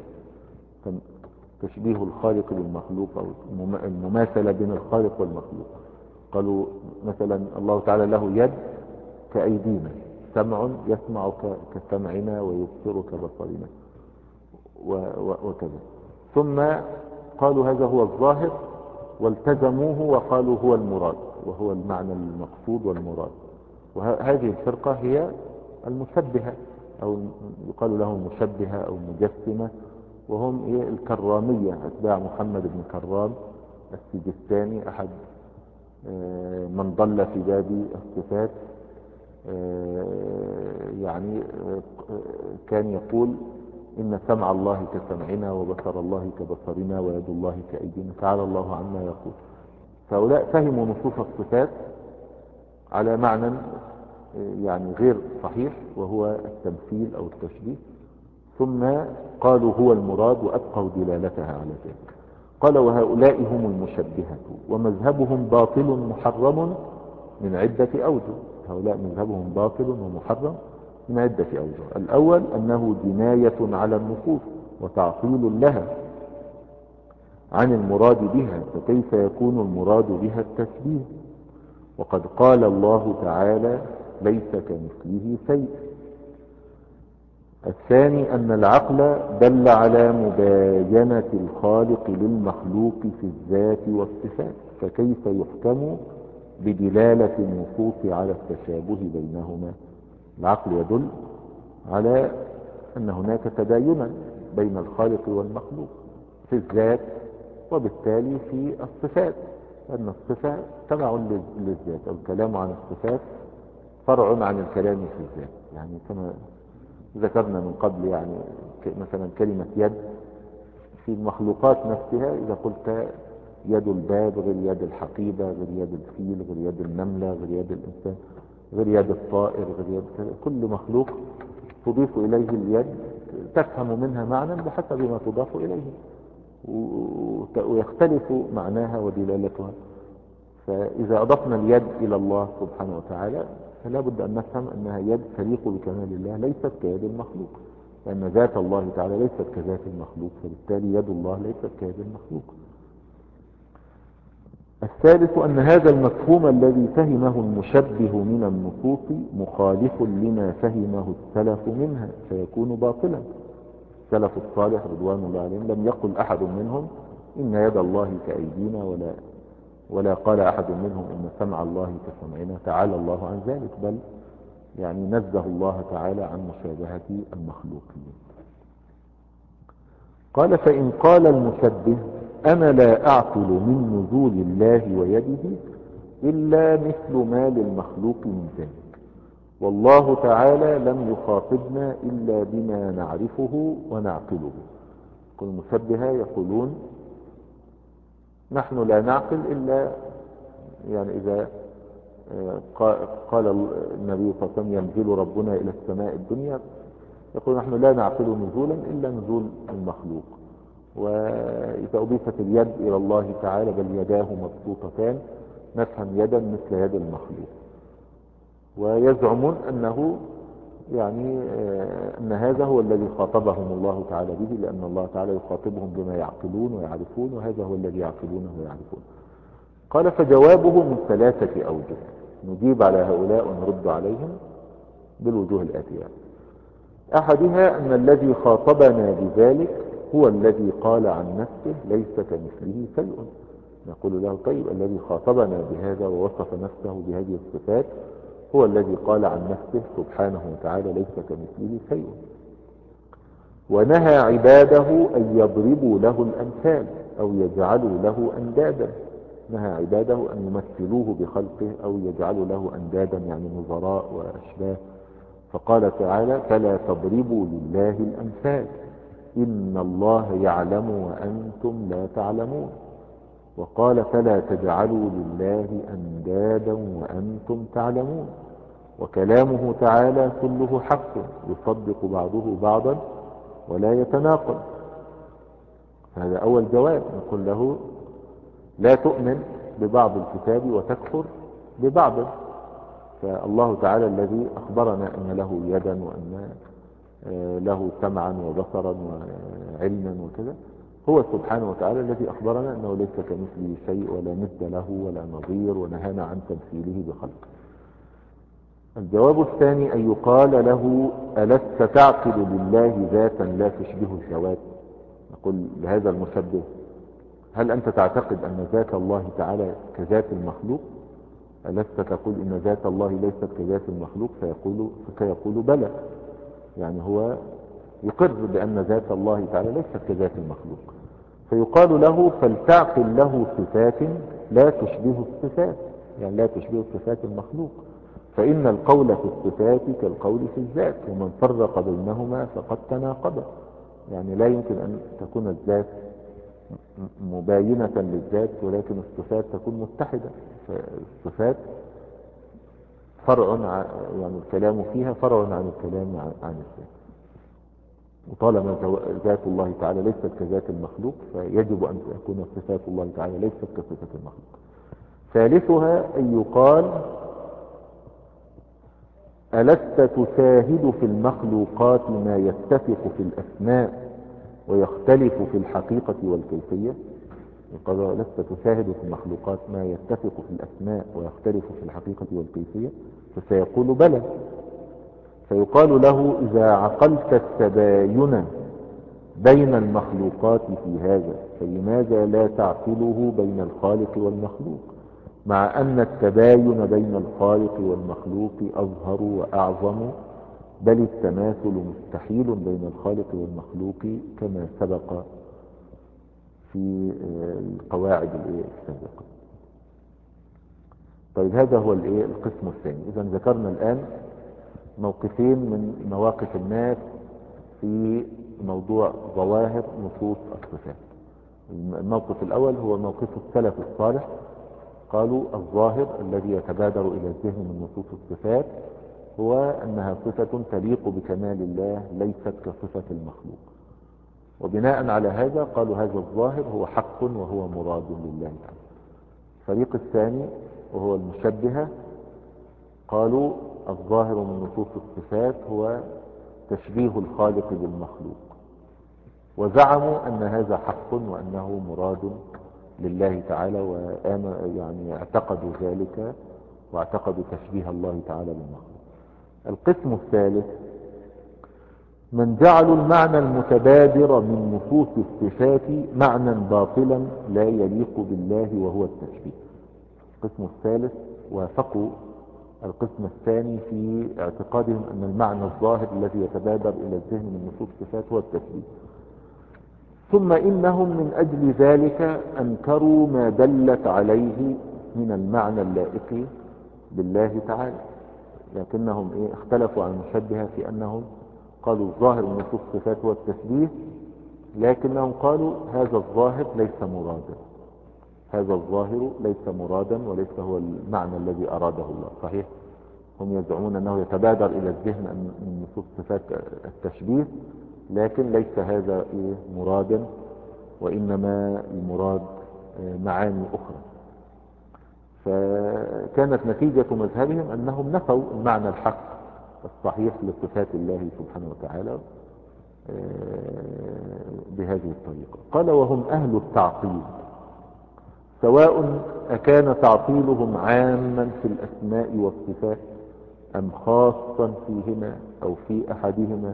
تشبيه الخالق بالمخلوق أو المماثلة بين الخالق والمخلوق. قالوا مثلا الله تعالى له يد كأيدينا، سمع يسمع كسمعنا ويبصر كبصرنا وكذا. ثم قالوا هذا هو الظاهر والتزموه وقالوا هو المراد، وهو المعنى المقصود والمراد. وهذه الفرقة هي المشبهة، أو يقال لهم مشبهة أو مجسمة، وهم إيه الكرامية، أتباع محمد بن كرام السجستاني، أحد من ضل في باب الصفات. يعني كان يقول إن سمع الله كسمعنا وبصر الله كبصرنا ويد الله كأيدينا، تعالى الله عما يقول. فهؤلاء فهموا نصوص الصفات على معنى يعني غير صحيح، وهو التمثيل أو التشبيه، ثم قالوا هو المراد وأبقوا دلالتها على ذلك. قال وهؤلاء هم المشبهة، ومذهبهم باطل محرم من عدة أوجه. هؤلاء مذهبهم باطل ومحرم من عدة أوجه. الأول أنه جناية على النصوص وتعطيل لها عن المراد بها، فكيف يكون المراد بها التشبيه وقد قال الله تعالى ليس كمثله شيء. الثاني أن العقل دل على مباينة الخالق للمخلوق في الذات والصفات، فكيف يحكم بدلالة النصوص على التشابه بينهما. العقل يدل على أن هناك تباينا بين الخالق والمخلوق في الذات وبالتالي في الصفات، أن الصفة تبع للذات، الكلام عن الصفات فرع عن الكلام في الذات. يعني كما ذكرنا من قبل، يعني مثلا كلمة يد في المخلوقات نفسها، إذا قلت يد الباب غير يد الحقيبة، غير يد الفيل، غير يد النملة، غير يد الإنسان، غير يد الطائر، غير يد كل مخلوق تضيف إليه اليد تفهم منها معنى بحسب ما تضاف إليه، ويختلف معناها ودلالتها. فإذا أضفنا اليد إلى الله سبحانه وتعالى فلا بد أن نفهم أنها يد تليق بكمال الله ليست كيد المخلوق، لأن ذات الله تعالى ليست كذات المخلوق، فبالتالي يد الله ليست كيد المخلوق. الثالث أن هذا المفهوم الذي فهمه المشبه من النصوص مخالف لما فهمه السلف منها فيكون باطلا. السلف الصالح رضوان الله عليهم لم يقل أحد منهم إن يد الله كأيدينا، ولا ولا قال أحد منهم إن سمع الله كسمعنا، تعالى الله عن ذلك، بل يعني نزه الله تعالى عن مشابهة المخلوقين. قال فإن قال المشبه أنا لا أعقل من نزول الله ويده إلا مثل ما للمخلوق من ذلك، والله تعالى لم يخاطبنا إلا بما نعرفه ونعقله. كل المشبهة يقولون نحن لا نعقل إلا يعني إذا قال النبي صلى الله عليه وسلم ينزل ربنا إلى السماء الدنيا، يقول نحن لا نعقل نزولا إلا نزول المخلوق. وإذا أضيفت اليد إلى الله تعالى بل يداه مبسوطتان نفهم يدا مثل يد المخلوق. ويزعمون أنه يعني أن هذا هو الذي خاطبهم الله تعالى به، لأن الله تعالى يخاطبهم بما يعقلون ويعرفون، وهذا هو الذي يعقلونه ويعرفون. قال فجوابه من ثلاثة أوجه، نجيب على هؤلاء ونرد عليهم بالوجوه الآتية. أحدها أن الذي خاطبنا بذلك هو الذي قال عن نفسه ليس كمثله شيء. نقول له طيب الذي خاطبنا بهذا ووصف نفسه بهذه الصفات هو الذي قال عن نفسه سبحانه وتعالى ليس كمثله شيء، ونهى عباده أن يضربوا له الأمثال أو يجعلوا له أندادا. نهى عباده أن يمثلوه بخلقه أو يجعلوا له أندادا يعني نظراء وأشباه. فقال تعالى فلا تضربوا لله الأمثال إن الله يعلم وأنتم لا تعلمون. وقال فلا تجعلوا لله أندادا وأنتم تعلمون. وكلامه تعالى كله حق يصدق بعضه بعضا ولا يتناقض. هذا أول جواب، نقول له لا تؤمن ببعض الكتاب وتكفر ببعض. فالله تعالى الذي أخبرنا أن له يدا وأن له سمعا وبصرا وعلما وكذا، هو سبحانه وتعالى الذي أخبرنا أنه ليس كمثله شيء ولا مثل له ولا نظير، ونهانا عن تمثيله بخلق. الجواب الثاني أن يقال له ألست تعقل لله ذاتا لا تشبه الذوات. نقول لهذا المشبه هل أنت تعتقد أن ذات الله تعالى كذات المخلوق؟ ألست تقول إن ذات الله ليست كذات المخلوق؟ فيقول, فيقول بلى، يعني هو يقر بأن ذات الله تعالى ليست كذات المخلوق. فيقال له فلتعقل له صفات لا تشبه الصفات، يعني لا تشبه صفات المخلوق، فإن القول في الصفات كالقول في الذات، ومن فرق بينهما فقد تناقض. يعني لا يمكن أن تكون الذات مباينة للذات ولكن الصفات تكون متحدة. فالصفات فرع، يعني الكلام فيها فرع عن الكلام عن الذات، وطالما ذات الله تعالى ليست كذات المخلوق فيجب أن تكون صفات الله تعالى ليست كصفات المخلوق. ثالثها أن يقال ألست تشاهد في المخلوقات ما يتفق في الأسماء ويختلف في الحقيقة والكيفية؟ يقال لست تشاهد في المخلوقات ما يتفق في الأسماء ويختلف في الحقيقة والكيفية؟ فسيقول بلى. فيقال له إذا عقلت التباين بين المخلوقات في هذا فلماذا لا تعقله بين الخالق والمخلوق، مع أن التباين بين الخالق والمخلوق أظهر وأعظم، بل التماثل مستحيل بين الخالق والمخلوق كما سبق في القواعد السابقة. طيب هذا هو القسم الثاني. إذا ذكرنا الآن موقفين من مواقف الناس في موضوع ظواهر نصوص الصفات. الموقف الأول هو موقف السلف الصالح، قالوا الظاهر الذي يتبادر إلى الذهن من نصوص الصفات هو أنها صفة تليق بكمال الله ليست كصفة المخلوق، وبناء على هذا قالوا هذا الظاهر هو حق وهو مراد لله تعالى. الفريق الثاني وهو المشبهة قالوا الظاهر من نصوص الصفات هو تشبيه الخالق بالمخلوق، وزعموا أن هذا حق وأنه مراد لله تعالى، وآمن يعني اعتقدوا ذلك واعتقدوا تشبيه الله تعالى بالمخلوق. القسم الثالث من جعلوا المعنى المتبادر من نصوص الصفات معنى باطلا لا يليق بالله وهو التشبيه. القسم الثالث وافقوا القسم الثاني في اعتقادهم أن المعنى الظاهر الذي يتبادر إلى الذهن من نصوص الصفات هو التشبيه. ثم إنهم من أجل ذلك أنكروا ما دلت عليه من المعنى اللائق بالله تعالى، لكنهم إيه اختلفوا عن المشبهة في أنهم قالوا الظاهر من نصوص الصفات هو التشبيه، لكنهم قالوا هذا الظاهر ليس مرادا، هذا الظاهر ليس مرادا وليس هو المعنى الذي أراده الله. صحيح هم يزعمون أنه يتبادر إلى الذهن من نصوص صفات التشبيه، لكن ليس هذا إيه مرادا، وإنما المراد معاني أخرى. فكانت نتيجة مذهبهم أنهم نفوا المعنى الحق الصحيح لصفات الله سبحانه وتعالى بهذه الطريقة. قال وهم أهل التعطيل سواء أكان تعطيلهم عاما في الأسماء والصفات أم خاصا فيهما أو في أحدهما،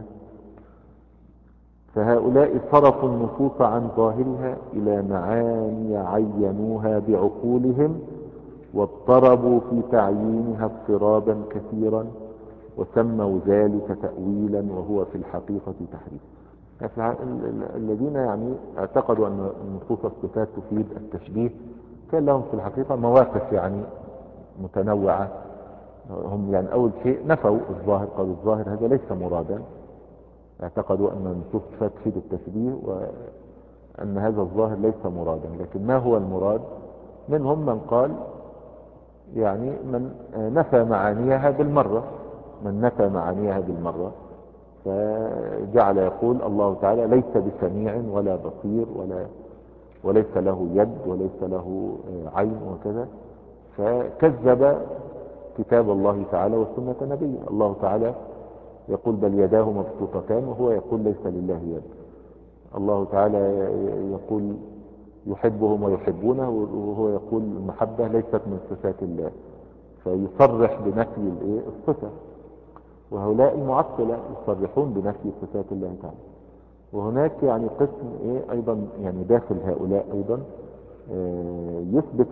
فهؤلاء صرفوا النصوص عن ظاهرها إلى معاني عينوها بعقولهم واضطربوا في تعيينها اضطرابا كثيرا وسموا ذلك تأويلا وهو في الحقيقة تحريف. الذين يعني اعتقدوا أن نصوص الصفات تفيد التشبيه كان لهم في الحقيقة مواقف يعني متنوعة. هم يعني أول شيء نفوا الظاهر، قالوا الظاهر هذا ليس مرادا، اعتقدوا أن نصوص الصفات تفيد التشبيه وأن هذا الظاهر ليس مرادا. لكن ما هو المراد؟ منهم من قال يعني من نفى معانيها بالمرة، من نفى معانيها بالمرة فجعل يقول الله تعالى ليس بسميع ولا بصير ولا وليس له يد وليس له عين وكذا، فكذب كتاب الله تعالى وسنة نبيه. الله تعالى يقول بل يداه مبسوطتان وهو يقول ليس لله يد. الله تعالى يقول يحبهم ويحبونه وهو يقول المحبة ليست من صفات الله، فيصرح بنفي الايه الصفة. وهؤلاء المعطلة يصرحون بنفي صفات الله تعالى. وهناك يعني قسم ايه ايضا يعني داخل هؤلاء ايضا يثبت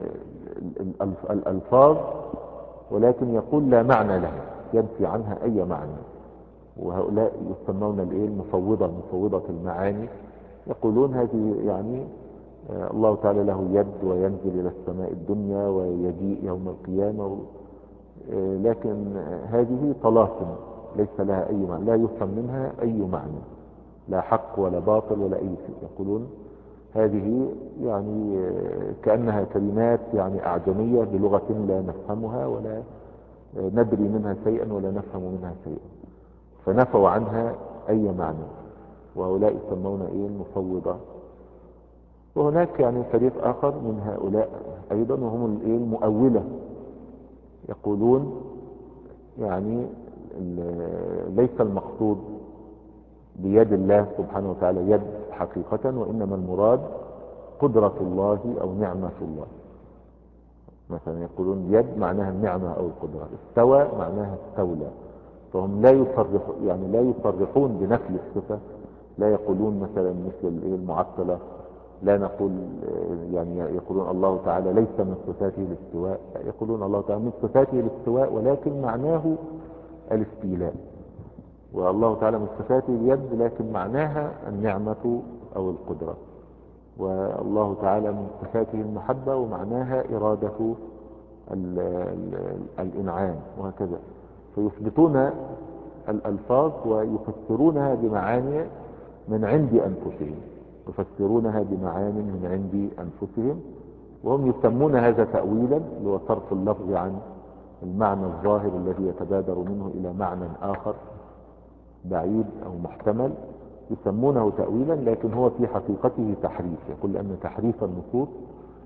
الالفاظ ولكن يقول لا معنى لها، ينفي عنها اي معنى. وهؤلاء يسمون الايه المفوضة، مفوضة المعاني، يقولون هذه يعني الله تعالى له يد وينزل الى السماء الدنيا ويجيء يوم القيامة، لكن هذه طلاسم ليس لها اي معنى، لا يفهم منها اي معنى، لا حق ولا باطل ولا اي شيء. يقولون هذه يعني كأنها كلمات يعني اعجمية بلغة لا نفهمها ولا ندري منها شيئا ولا نفهم منها شيئا، فنفوا عنها اي معنى. وهؤلاء يسمون ايه المفوضة. وهناك يعني فريق اخر من هؤلاء ايضا وهم الايه المؤولة، يقولون يعني ليس المقصود بيد الله سبحانه وتعالى يد حقيقة، وإنما المراد قدرة الله أو نعمة الله. مثلا يقولون يد معناها النعمة أو القدرة، استوى معناها استولى. فهم لا يصرح يعني لا يصرحون بنفي الصفة، لا يقولون مثلا مثل المعطلة لا نقول يعني يقولون الله تعالى ليس من صفاته الاستواء، يقولون الله تعالى من صفاته الاستواء ولكن معناه الاستيلاء. والله تعالى من صفاته اليد لكن معناها النعمة أو القدرة. والله تعالى من صفاته المحبة ومعناها إرادة ال ال الإنعام وهكذا. فيثبتون الألفاظ ويفسرونها بمعاني من عند أنفسهم، يفسرونها بمعاني من عند أنفسهم، وهم يسمون هذا تأويلا اللي هو صرف اللفظ عن المعنى الظاهر الذي يتبادر منه إلى معنى آخر بعيد أو محتمل، يسمونه تأويلا، لكن هو في حقيقته تحريف. يقول أن تحريف النصوص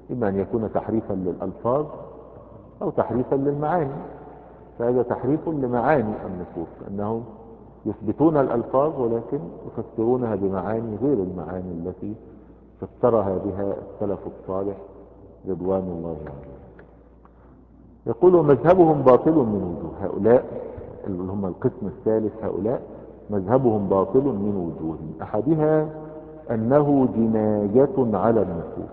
إما أن يكون تحريفا للألفاظ أو تحريفا للمعاني. فهذا تحريف لمعاني النصوص، أنهم يثبتون الألفاظ ولكن يفسرونها بمعاني غير المعاني التي فسرها بها السلف الصالح رضوان الله عليهم. يقول مذهبهم باطل من وجوه. هؤلاء اللي هم القسم الثالث، هؤلاء مذهبهم باطل من وجوه، أحدها أنه جناية على النصوص،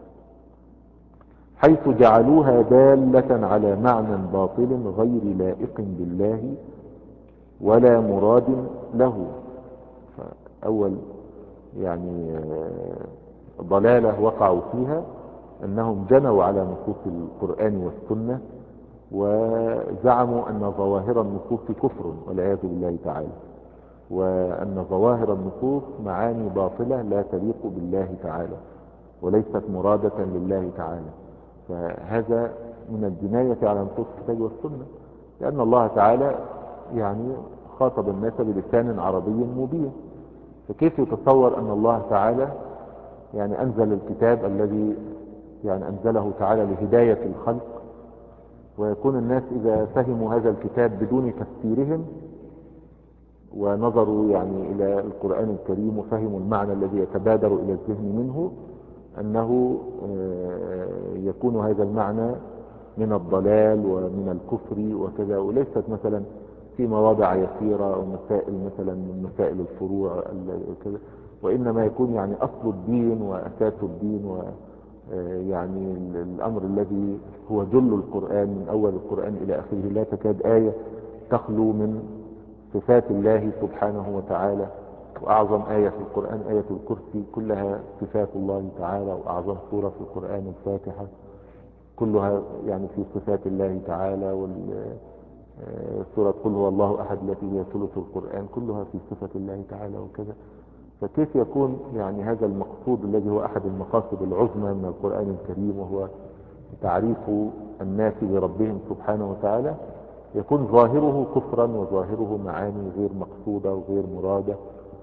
حيث جعلوها دالة على معنى باطل غير لائق بالله ولا مراد له. فأول يعني ضلالة وقعوا فيها أنهم جنوا على نصوص القرآن والسنة، وزعموا أن ظواهر النصوص كفر والعياذ بالله تعالى، وأن ظواهر النصوص معاني باطلة لا تليق بالله تعالى وليست مرادة لله تعالى. فهذا من الجناية على نصوص الكتاب والسنة، لأن الله تعالى يعني خاطب الناس بلسان عربي مبين، فكيف يتصور أن الله تعالى يعني أنزل الكتاب الذي يعني أنزله تعالى لهداية الخلق، ويكون الناس إذا فهموا هذا الكتاب بدون تفسيرهم ونظروا يعني إلى القرآن الكريم وفهموا المعنى الذي يتبادر إلى الذهن منه، أنه يكون هذا المعنى من الضلال ومن الكفر وكذا، وليست مثلا في مواضع يسيرة ومسائل مثلا من مسائل الفروع كذا، وإنما يكون يعني أصل الدين وأساس الدين ويعني الأمر الذي هو جل القرآن من أول القرآن إلى آخره. لا تكاد آية تخلو من صفات الله سبحانه وتعالى، وأعظم آية في القرآن آية الكرسي كلها صفات الله تعالى، وأعظم سورة في القرآن الفاتحة كلها يعني في صفات الله تعالى، والسورة قل هو الله أحد التي هي ثلث القرآن كلها في صفة الله تعالى وكذا. فكيف يكون يعني هذا المقصود الذي هو أحد المقاصد العظمى من القرآن الكريم وهو تعريف الناس بربهم سبحانه وتعالى يكون ظاهره كفرا وظاهره معاني غير مقصودة وغير مرادة،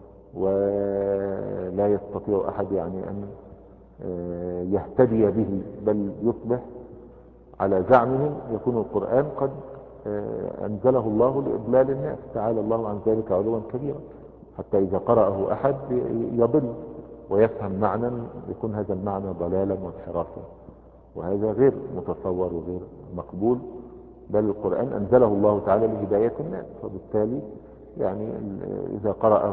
ولا يستطيع أحد يعني أن يهتدي به، بل يصبح على زعمهم يكون القرآن قد أنزله الله لإضلال الناس، تعالى الله عن ذلك علوا كبيرا، حتى إذا قرأه أحد يضل ويفهم معنى يكون هذا المعنى ضلالا وانحرافا، وهذا غير متصور وغير مقبول. بل القرآن أنزله الله تعالى لهداية الناس، فبالتالي يعني إذا قرأه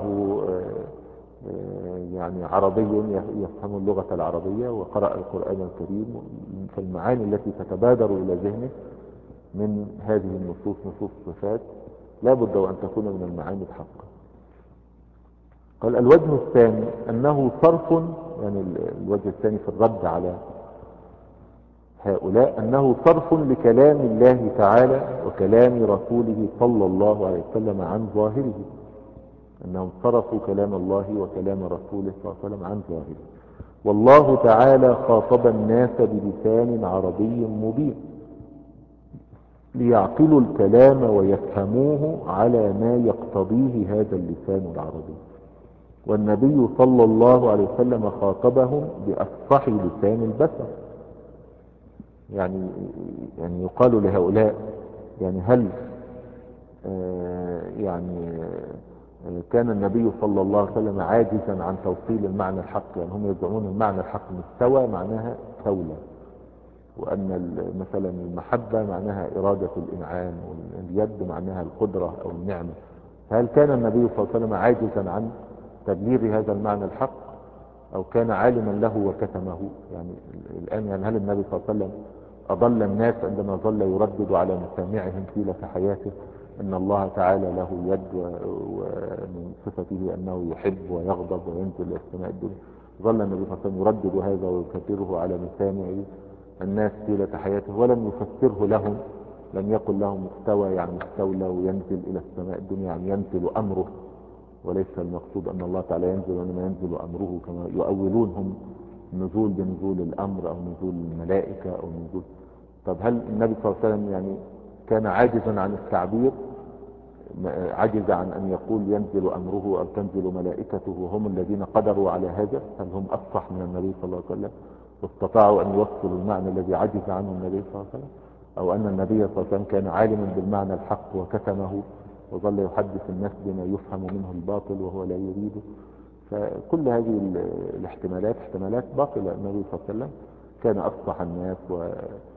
يعني عربي يفهم اللغة العربية وقرأ القرآن الكريم، فالمعاني التي تتبادر إلى ذهنه من هذه النصوص نصوص الصفات لا بد وأن تكون من المعاني الحقة. قال الوجه الثاني أنه صرف، يعني الوجه الثاني في الرد على هؤلاء أنه صرف لكلام الله تعالى وكلام رسوله صلى الله عليه وسلم عن ظاهره، أنهم صرفوا كلام الله وكلام رسوله صلى الله عليه وسلم عن ظاهره. والله تعالى خاطب الناس بلسان عربي مبين ليعقلوا الكلام ويفهموه على ما يقتضيه هذا اللسان العربي، والنبي صلى الله عليه وسلم خاطبهم بأفصح لسان البشر. يعني يعني يقال لهؤلاء يعني هل آه يعني آه كان النبي صلى الله عليه وسلم عاجزا عن توصيل المعنى الحق؟ يعني هم يزعمون المعنى الحق مستوى معناها دولة، وأن مثلا المحبة معناها إرادة الإنعام، واليد معناها القدرة أو النعمة. هل كان النبي صلى الله عليه وسلم عاجزا عن تبليغ هذا المعنى الحق، أو كان عالما له وكتمه؟ يعني الآن يعني هل النبي صلى الله عليه وسلم أضل الناس عندما ظل يردد على مسامعهم طيلة حياته أن الله تعالى له يد، ومن صفته أنه يحب ويغضب وينزل إلى السماء الدنيا؟ ظل النبي صلى الله عليه وسلم يردد هذا ويكرره على مسامع الناس طيلة حياته ولم يفسره لهم، لم يقل لهم استوى يعني استولى وينزل إلى السماء الدنيا يعني ينزل أمره، وليس المقصود أن الله تعالى ينزل وإنما ينزل أمره كما يؤولون هم نزول بنزول الأمر أو نزول الملائكة أو نزول. طب هل النبي صلى الله عليه وسلم يعني كان عاجزا عن التعبير، عجز عن أن يقول ينزل أمره أو تنزل ملائكته وهم الذين قدروا على هذا؟ هل هم أفصح من النبي صلى الله عليه وسلم؟ واستطاعوا أن يوصلوا المعنى الذي عجز عنه النبي صلى الله عليه وسلم، أو أن النبي صلى الله عليه وسلم كان عالما بالمعنى الحق وكتمه وظل يحدث الناس بما يفهم منه الباطل وهو لا يريده. فكل هذه الاحتمالات احتمالات باطلة. النبي صلى الله عليه وسلم كان أفصح الناس و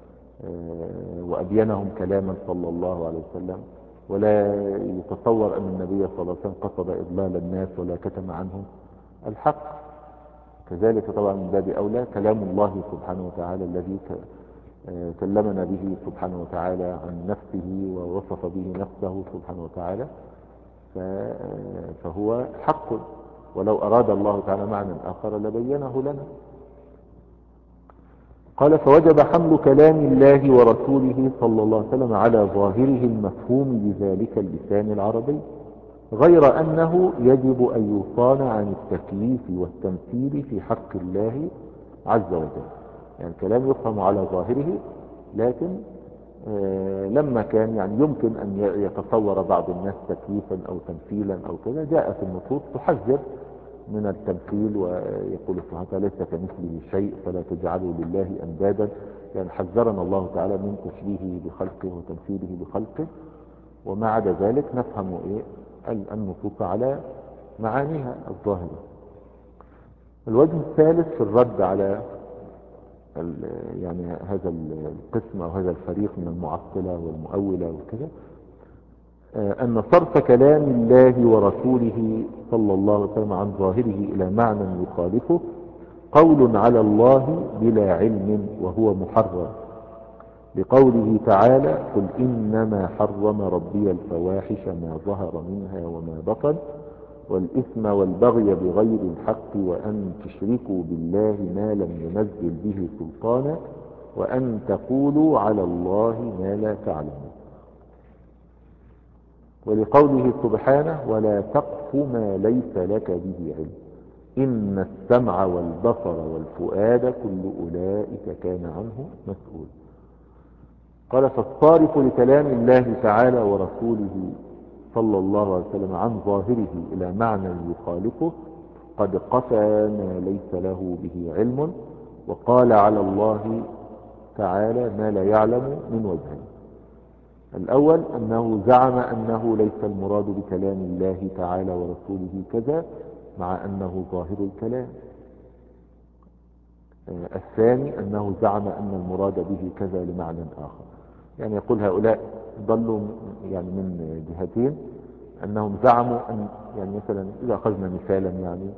وأبينهم كلاما صلى الله عليه وسلم، ولا يتصور أن النبي صلى الله عليه وسلم قصد إضلال الناس ولا كتم عنهم الحق. كذلك طبعا من باب أولى كلام الله سبحانه وتعالى الذي كلمنا به سبحانه وتعالى عن نفسه ووصف به نفسه سبحانه وتعالى، فهو حق، ولو أراد الله تعالى معنى آخر لبينه لنا. قال فوجب حمل كلام الله ورسوله صلى الله عليه وسلم على ظاهره المفهوم بذلك اللسان العربي، غير أنه يجب أن يصان عن التكييف والتمثيل في حق الله عز وجل. يعني الكلام يفهم على ظاهره، لكن آه لما كان يعني يمكن أن يتصور بعض الناس تكييفا أو تمثيلا أو كذا، جاءت النصوص تحذر من التمثيل، ويقول سبحانه وتعالى ليس كمثله شيء فلا تجعلوا لله أندادا. يعني حذرنا الله تعالى من تشبيهه بخلقه وتمثيله بخلقه، وما عدا ذلك نفهم إيه النصوص على معانيها الظاهرة. الوجه الثالث في الرد على يعني هذا القسم أو هذا الفريق من المعطلة والمؤولة وكذا، أن صرف كلام الله ورسوله صلى الله عليه وسلم عن ظاهره إلى معنى يخالفه قول على الله بلا علم وهو محرم، لقوله تعالى قل إنما حرم ربي الفواحش ما ظهر منها وما بطن والإثم والبغي بغير الحق وأن تشركوا بالله ما لم ينزل به سلطانا وأن تقولوا على الله ما لا تعلمون. ولقوله سبحانه ولا تقف ما ليس لك به علم إن السمع والبصر والفؤاد كل أولئك كان عنه مسؤول. قال فالصارف لكلام الله تعالى ورسوله صلى الله عليه وسلم عن ظاهره إلى معنى يخالفه قد قفى ما ليس له به علم، وقال على الله تعالى ما لا يعلم من وجهين. الأول أنه زعم أنه ليس المراد بكلام الله تعالى ورسوله كذا مع أنه ظاهر الكلام. الثاني أنه زعم أن المراد به كذا لمعنى آخر. يعني يقول هؤلاء ضلوا يعني من جهتين، أنهم زعموا أن يعني مثلا إذا أخذنا مثالا يعني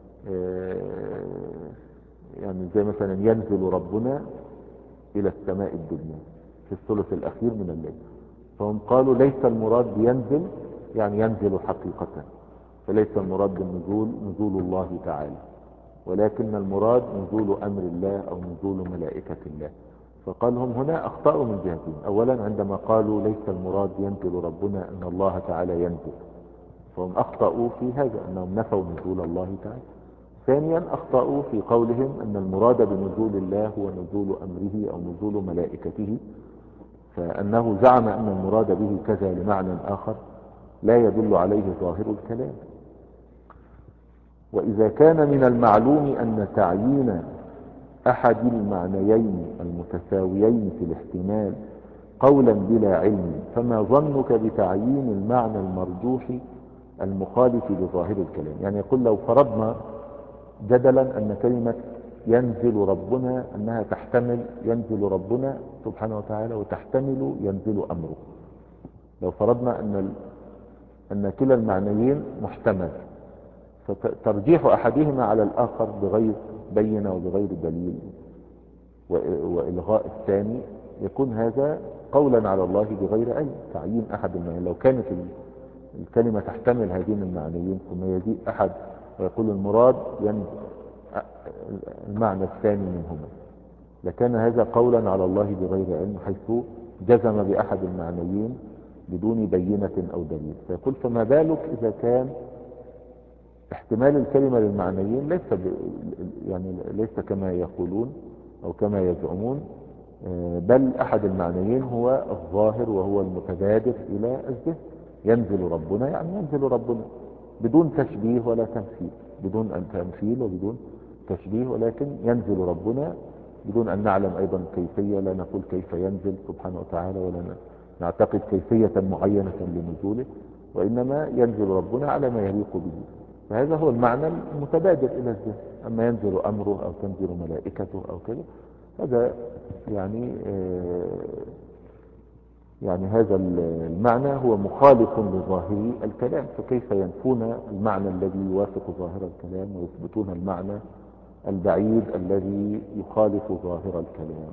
يعني زي مثلا ينزل ربنا إلى السماء الدنيا في الثلث الأخير من الليل، فهم قالوا ليس المراد بينزل يعني ينزل حقيقة، فليس المراد بالنزول نزول الله تعالى، ولكن المراد نزول أمر الله أو نزول ملائكة الله. فقال هم هنا أخطأوا من جهتين. أولا عندما قالوا ليس المراد ينزل ربنا أن الله تعالى ينزل، فهم أخطأوا في هذا أنهم نفوا نزول الله تعالى. ثانيا أخطأوا في قولهم أن المراد بنزول الله هو نزول أمره أو نزول ملائكته، فأنه زعم أن المراد به كذا لمعنى آخر لا يدل عليه ظاهر الكلام. وإذا كان من المعلوم أن تعيين أحد المعنيين المتساويين في الاحتمال قولا بلا علم، فما ظنك بتعيين المعنى المرجوح المخالف لظاهر الكلام؟ يعني يقول لو فرضنا جدلا أن كلمة ينزل ربنا أنها تحتمل ينزل ربنا سبحانه وتعالى وتحتمل ينزل أمره، لو فرضنا أن أن كلا المعنيين محتمل، فترجيح أحدهما على الآخر بغير بينة وبغير دليل وإلغاء الثاني يكون هذا قولا على الله بغير أي تعيين أحد المعنيين. لو كانت الكلمة تحتمل هذين المعنيين ثم يجيء أحد ويقول المراد المعنى الثاني منهما، لكان هذا قولا على الله بغير علم، حيث جزم بأحد المعنيين بدون بينة أو دليل. فيقول فما بالك إذا كان احتمال الكلمة للمعنيين ليس ب... يعني ليس كما يقولون أو كما يزعمون، بل أحد المعنيين هو الظاهر وهو المتبادر إلى الذهن. ينزل ربنا يعني ينزل ربنا بدون تشبيه ولا تمثيل، بدون أن تمثيل وبدون تشبيه، ولكن ينزل ربنا بدون أن نعلم أيضا كيفية، لا نقول كيف ينزل سبحانه وتعالى ولا نعتقد كيفية معينة لنزوله، وإنما ينزل ربنا على ما يليق به. فهذا هو المعنى المتبادر إلى الذهن. أما ينزل أمره أو تنزل ملائكته أو كذا، هذا يعني يعني هذا المعنى هو مخالف لظاهر الكلام، فكيف ينفون المعنى الذي يوافق ظاهر الكلام ويثبتون المعنى البعيد الذي يخالف ظاهر الكلام؟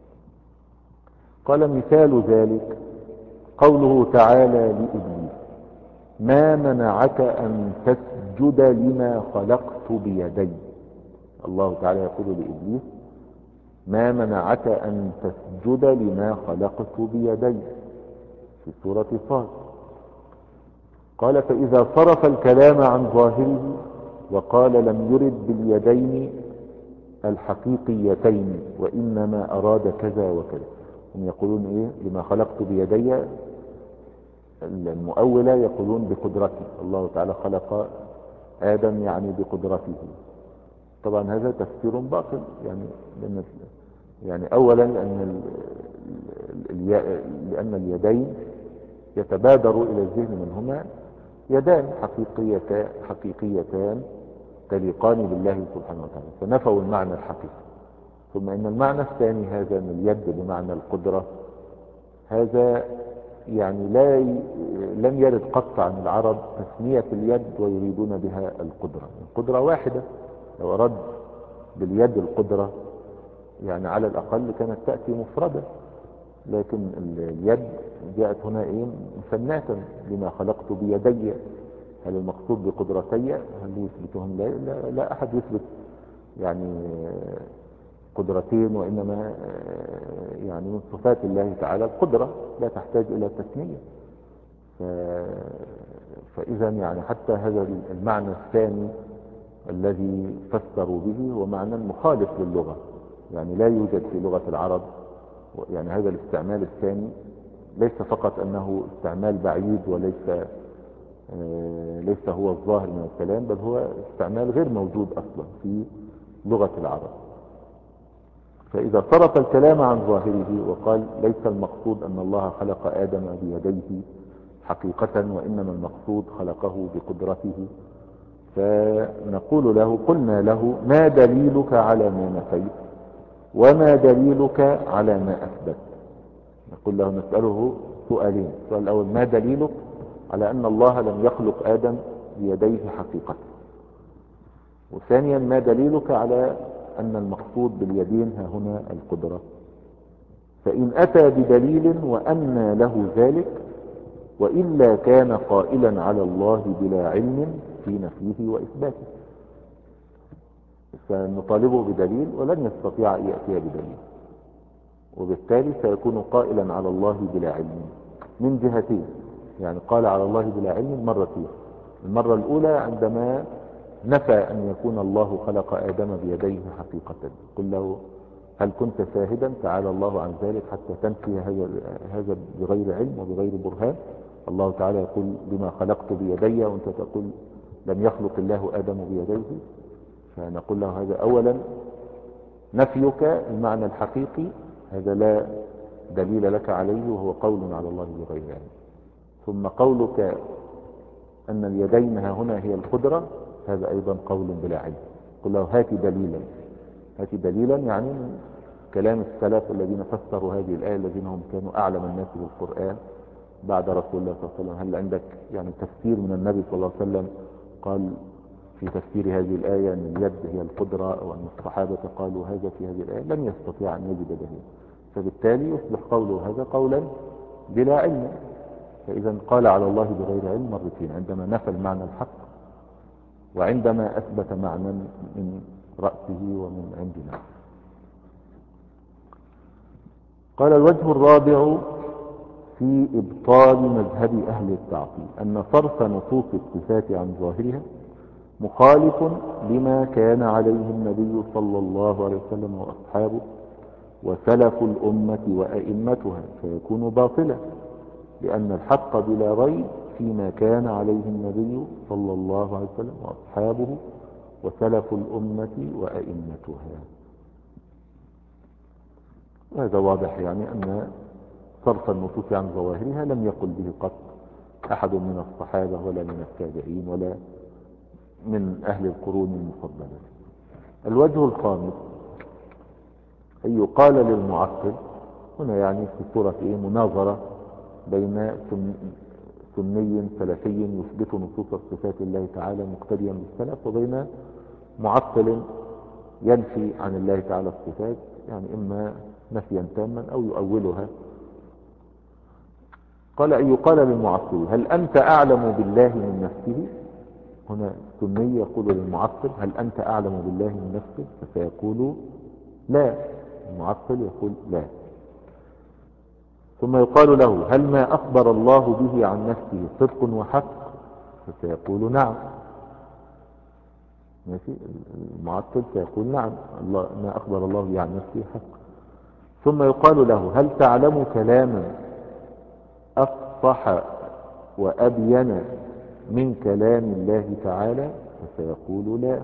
قال مثال ذلك قوله تعالى لإبليس: ما منعك أن تسجد لما خلقت بيدي. الله تعالى يقول لإبليس: ما منعك أن تسجد لما خلقت بيدي، في سورة صاد. قال: فإذا صرف الكلام عن ظاهره وقال لم يرد باليدين الحقيقيتين وإنما أراد كذا وكذا، هم يقولون إيه لما خلقت بيدي؟ المؤولة يقولون بقدرته، الله تعالى خلق آدم يعني بقدرته. طبعا هذا تفسير باطل، يعني لأن يعني أولا لأن لأن اليدين يتبادر إلى الذهن منهما يدان حقيقيتان حقيقيتان تليقان بالله سبحانه وتعالى، فنفوا المعنى الحقيقي. ثم إن المعنى الثاني هذا من اليد بمعنى القدرة، هذا يعني لا ي... لم يرد قط عن العرب تسمية اليد ويريدون بها القدرة. القدرة واحدة، لو أراد باليد القدرة يعني على الأقل كانت تأتي مفردة، لكن اليد جاءت هنا إيه مثناة، لما خلقت بيدي. هل المقصود بقدرتي؟ هل يثبتهم؟ لا, لا, لا أحد يثبت يعني قدرتين، وإنما يعني من صفات الله تعالى القدرة لا تحتاج إلى تسمية. ف... فإذا يعني حتى هذا المعنى الثاني الذي فسروا به هو معنى مخالف للغة، يعني لا يوجد في لغة العرب. يعني هذا الاستعمال الثاني ليس فقط أنه استعمال بعيد وليس ليس هو الظاهر من الكلام، بل هو استعمال غير موجود أصلا في لغة العرب. فإذا صرف الكلام عن ظاهره وقال ليس المقصود أن الله خلق آدم بيديه حقيقة، وإنما المقصود خلقه بقدرته، فنقول له قلنا له: ما دليلك على ما نفيت وما دليلك على ما أثبت؟ نقول له نسأله سؤالين. السؤال الأول: ما دليلك على أن الله لم يخلق آدم بيديه حقيقة؟ وثانيا: ما دليلك على أن المقصود باليدين ها هنا القدرة؟ فإن أتى بدليل وأنى له ذلك، وإلا كان قائلا على الله بلا علم في نفيه وإثباته. سنطالبه بدليل ولن يستطيع أن يأتي بدليل، وبالتالي سيكون قائلا على الله بلا علم من جهتين. يعني قال على الله بلا علم مرتين: المرة الأولى عندما نفى أن يكون الله خلق آدم بيديه حقيقة، قل له: هل كنت شاهدا؟ تعالى الله عن ذلك حتى تنفي هذا هذا بغير علم وبغير برهان. الله تعالى يقول: بما خلقت بيدي، وانت تقول لم يخلق الله آدم بيديه. فنقول له: هذا أولا نفيك المعنى الحقيقي، هذا لا دليل لك عليه، وهو قول على الله بغير علم. ثم قولك أن اليدين ها هنا هي القدرة، هذا أيضا قول بلا علم. قل له: هات دليلا، هات دليلا، يعني من كلام السلف الذين فسروا هذه الآية، الذين هم كانوا أعلم الناس بالقرآن بعد رسول الله صلى الله عليه وسلم. هل عندك يعني تفسير من النبي صلى الله عليه وسلم قال في تفسير هذه الآية أن اليد هي القدرة، أو أن الصحابة قالوا هذا في هذه الآية؟ لم يستطيع أن يجد دليل، فبالتالي يصبح قوله هذا قولا بلا علم. فإذا قال على الله بغير علم مرتين: عندما نفى المعنى الحق، وعندما أثبت معنى من رأسه ومن عندنا. قال: الوجه الرابع في إبطال مذهب أهل التعطيل أن صرف نصوص الصفات عن ظاهرها مخالف لما كان عليه النبي صلى الله عليه وسلم وأصحابه وسلف الأمة وأئمتها، فيكون باطلا، لأن الحق بلا ريب فيما كان عليه النبي صلى الله عليه وسلم وأصحابه وسلف الأمة وأئمتها. وهذا واضح يعني أن صرف النصوص عن ظواهرها لم يقل به قط أحد من الصحابة ولا من التابعين ولا من أهل القرون المفضلة. الوجه الخامس أن يقال للمعطل، هنا يعني في صورة إيه مناظرة بين سني سلفي يثبت نصوص صفات الله تعالى مقتديا بالسلف، وبين معطل ينفي عن الله تعالى الصفات، يعني إما نفيا تاما أو يؤولها. قال أن يقال للمعطل هل أنت أعلم بالله من نفسه؟ هنا السني يقول للمعطل هل أنت أعلم بالله من نفسه؟ فسيقول لا. المعطل يقول لا. ثم يقال له هل ما أخبر الله به عن نفسه صدق وحق؟ فسيقول نعم. ماشي، المعطل سيقول نعم، الله ما أخبر الله به عن نفسه حق. ثم يقال له هل تعلم كلاما أفصح وأبين من كلام الله تعالى؟ فسيقول لا.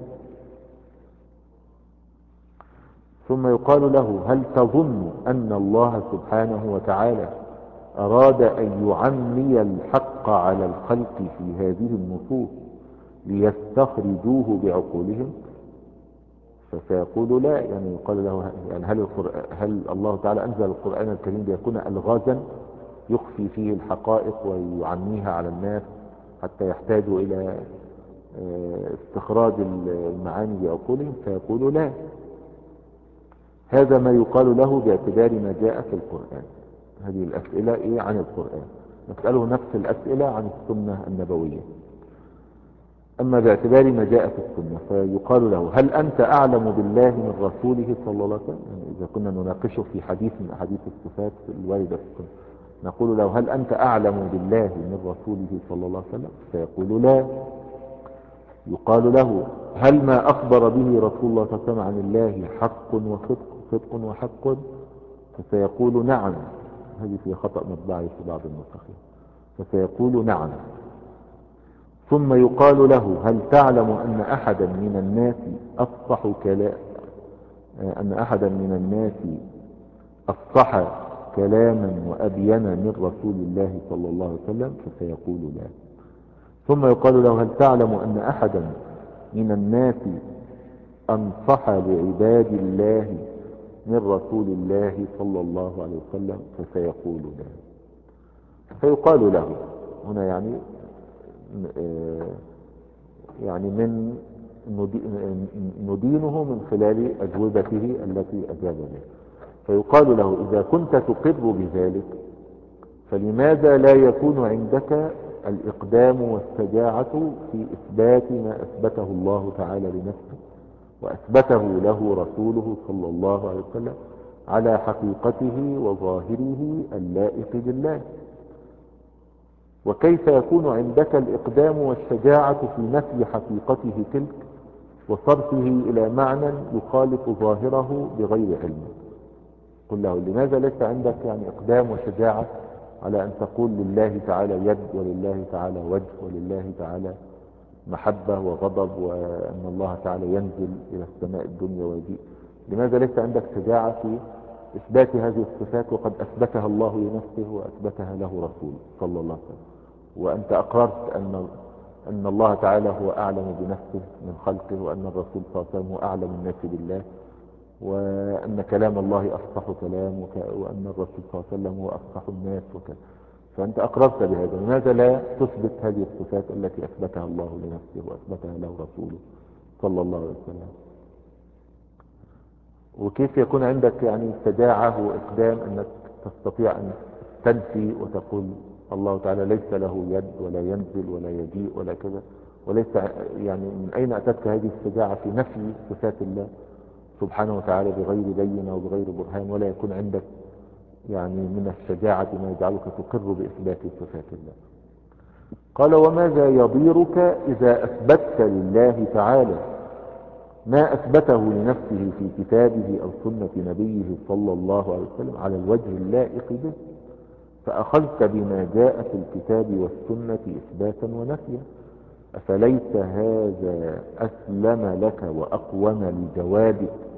ثم يقال له هل تظن أن الله سبحانه وتعالى أراد أن يعمي الحق على الخلق في هذه النصوص ليستخرجوه بعقولهم؟ فسيقول لا. يعني يقال له يعني هل, هل الله تعالى أنزل القرآن الكريم ليكون ألغازا يخفي فيه الحقائق ويعميها على الناس حتى يحتاجوا إلى استخراج المعاني بعقولهم؟ فيقول لا. هذا ما يقال له باعتبار ما جاء في القرآن. هذه الأسئلة إيه عن القرآن، نسأله نفس الأسئلة عن السنة النبوية. أما باعتبار ما جاء في السنة فيقال له هل أنت أعلم بالله من رسوله صلى الله عليه وسلم؟ يعني إذا كنا نناقشه في حديث من أحاديث الصفات الواردة في السنة نقول له هل أنت أعلم بالله من رسوله صلى الله عليه وسلم؟ فيقول لا. يقال له هل ما أخبر به رسول الله صلى الله عليه وسلم عن الله حق وصدق صدق وحق؟ فسيقول نعم. هذه في خطأ مطبعي في بعض النسخ. فسيقول نعم. ثم يقال له هل تعلم أن أحدا من الناس أفصح كلام أن أحدا من الناس أفصح كلاما وأبين من رسول الله صلى الله عليه وسلم؟ فسيقول لا. ثم يقال له هل تعلم أن أحدا من الناس أنصح لعباد الله من رسول الله صلى الله عليه وسلم؟ فسيقول لا. فيقال له هنا يعني يعني من ندينه من خلال أجوبته التي أجاب بها. فيقال له إذا كنت تقر بذلك فلماذا لا يكون عندك الإقدام والشجاعة في إثبات ما أثبته الله تعالى لنفسه وأثبته له رسوله صلى الله عليه وسلم على حقيقته وظاهره اللائق بالله؟ وكيف يكون عندك الإقدام والشجاعة في نفي حقيقته تلك وصرفه إلى معنى يخالف ظاهره بغير علم؟ قل له لماذا ليس عندك يعني إقدام وشجاعة على أن تقول لله تعالى يد ولله تعالى وجه ولله تعالى محبة وغضب وأن الله تعالى ينزل إلى السماء الدنيا ويجيء؟ لماذا ليس عندك شجاعة في إثبات هذه الصفات وقد أثبتها الله لنفسه وأثبتها له رسوله صلى الله عليه وسلم، وأنت أقررت أن أن الله تعالى هو أعلم بنفسه من خلقه وأن الرسول صلى الله عليه وسلم هو أعلم الناس بالله وأن كلام الله أفصح كلام وأن الرسول صلى الله عليه وسلم هو أفصح الناس وكذا، فأنت أقررت بهذا، لماذا لا تثبت هذه الصفات التي أثبتها الله لنفسه وأثبتها له رسوله صلى الله عليه وسلم؟ وكيف يكون عندك يعني شجاعة وإقدام أنك تستطيع أن تنفي وتقول الله تعالى ليس له يد ولا ينزل ولا يجيء ولا كذا، وليس يعني من أين أتتك هذه الشجاعة في نفي صفات الله سبحانه وتعالى بغير بينة وبغير برهان، ولا يكون عندك يعني من الشجاعة ما يجعلك تقر بإثبات صفات الله؟ قال وماذا يضيرك إذا أثبتت لله تعالى ما أثبته لنفسه في كتابه أو سنة نبيه صلى الله عليه وسلم على الوجه اللائق به، فأخذت بما جاء في الكتاب والسنة إثباتا ونفيا؟ أفليس هذا أسلم لك وأقوم لجوابك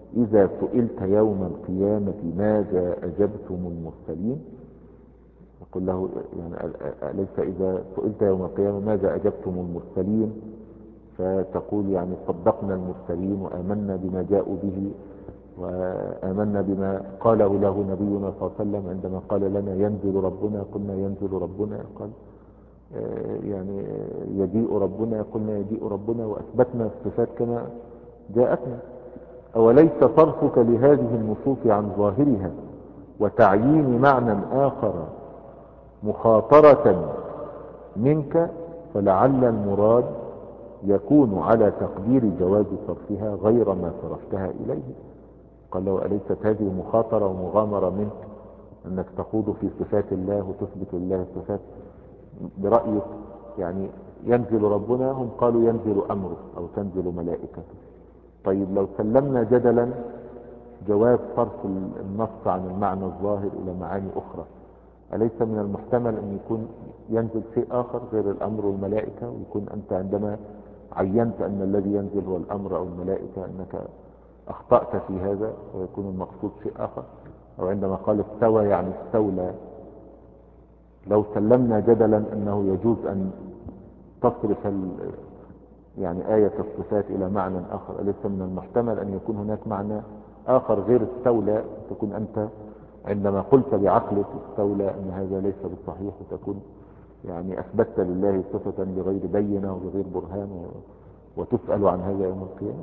إذا سئلت يوم القيامة ماذا أجبتم المرسلين، يقول له يعني أليس إذا سئلت يوم القيامة ماذا أجبتم المرسلين، فتقول يعني صدقنا المرسلين وآمنا بما جاءوا به وآمنا بما قاله له نبينا صلى الله عليه وسلم عندما قال لنا ينزل ربنا، قلنا ينزل ربنا، قال يعني يجيء ربنا، قلنا يجيء ربنا، وأثبتنا الصفات كما جاءتنا. أوليس صرفك لهذه النصوص عن ظاهرها وتعيين معنى آخر مخاطرة منك، فلعل المراد يكون على تقدير جواز صرفها غير ما صرفتها إليه. قال له أليست هذه مخاطرة ومغامرة منك أنك تخوض في صفات الله وتثبت الله الصفات برأيك؟ يعني ينزل ربنا، هم قالوا ينزل أمره أو تنزل ملائكته. طيب لو سلمنا جدلا جواز صرف النص عن المعنى الظاهر إلى معاني أخرى، أليس من المحتمل أن يكون ينزل شيء آخر غير الأمر والملائكة، ويكون أنت عندما عينت أن الذي ينزل هو الأمر أو الملائكة أنك أخطأت في هذا، ويكون المقصود شيء آخر؟ أو عندما قال استوى يعني استولى، لو سلمنا جدلا أنه يجوز أن تصرف يعني آية الصفات إلى معنى آخر، أليس من المحتمل أن يكون هناك معنى آخر غير استولى، تكون أنت عندما قلت بعقلك استولى أن هذا ليس بالصحيح، وتكون يعني أثبتت لله صفة بغير بينة وبغير برهان، وتسأل عن هذا يوم القيامة.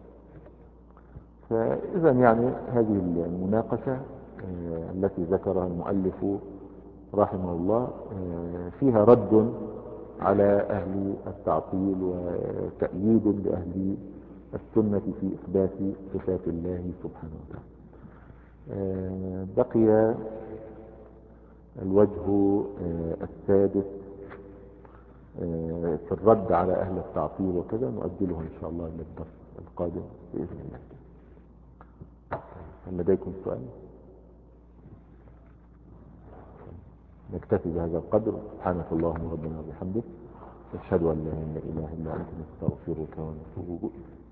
فإذا يعني هذه المناقشة التي ذكرها المؤلف رحمه الله فيها رد على أهل التعطيل وتأييد لأهل السنة في إثبات صفات الله سبحانه وتعالى. بقي الوجه السادس في الرد على أهل التعطيل، وكذا نؤجله إن شاء الله للدرس القادم بإذن الله. هل لديكم سؤال؟ نكتفي بهذا القدر. سبحانك اللهم ربنا وبحمدك، أشهد أن لا إله إلا أنت، نستغفرك ونتوب إليك.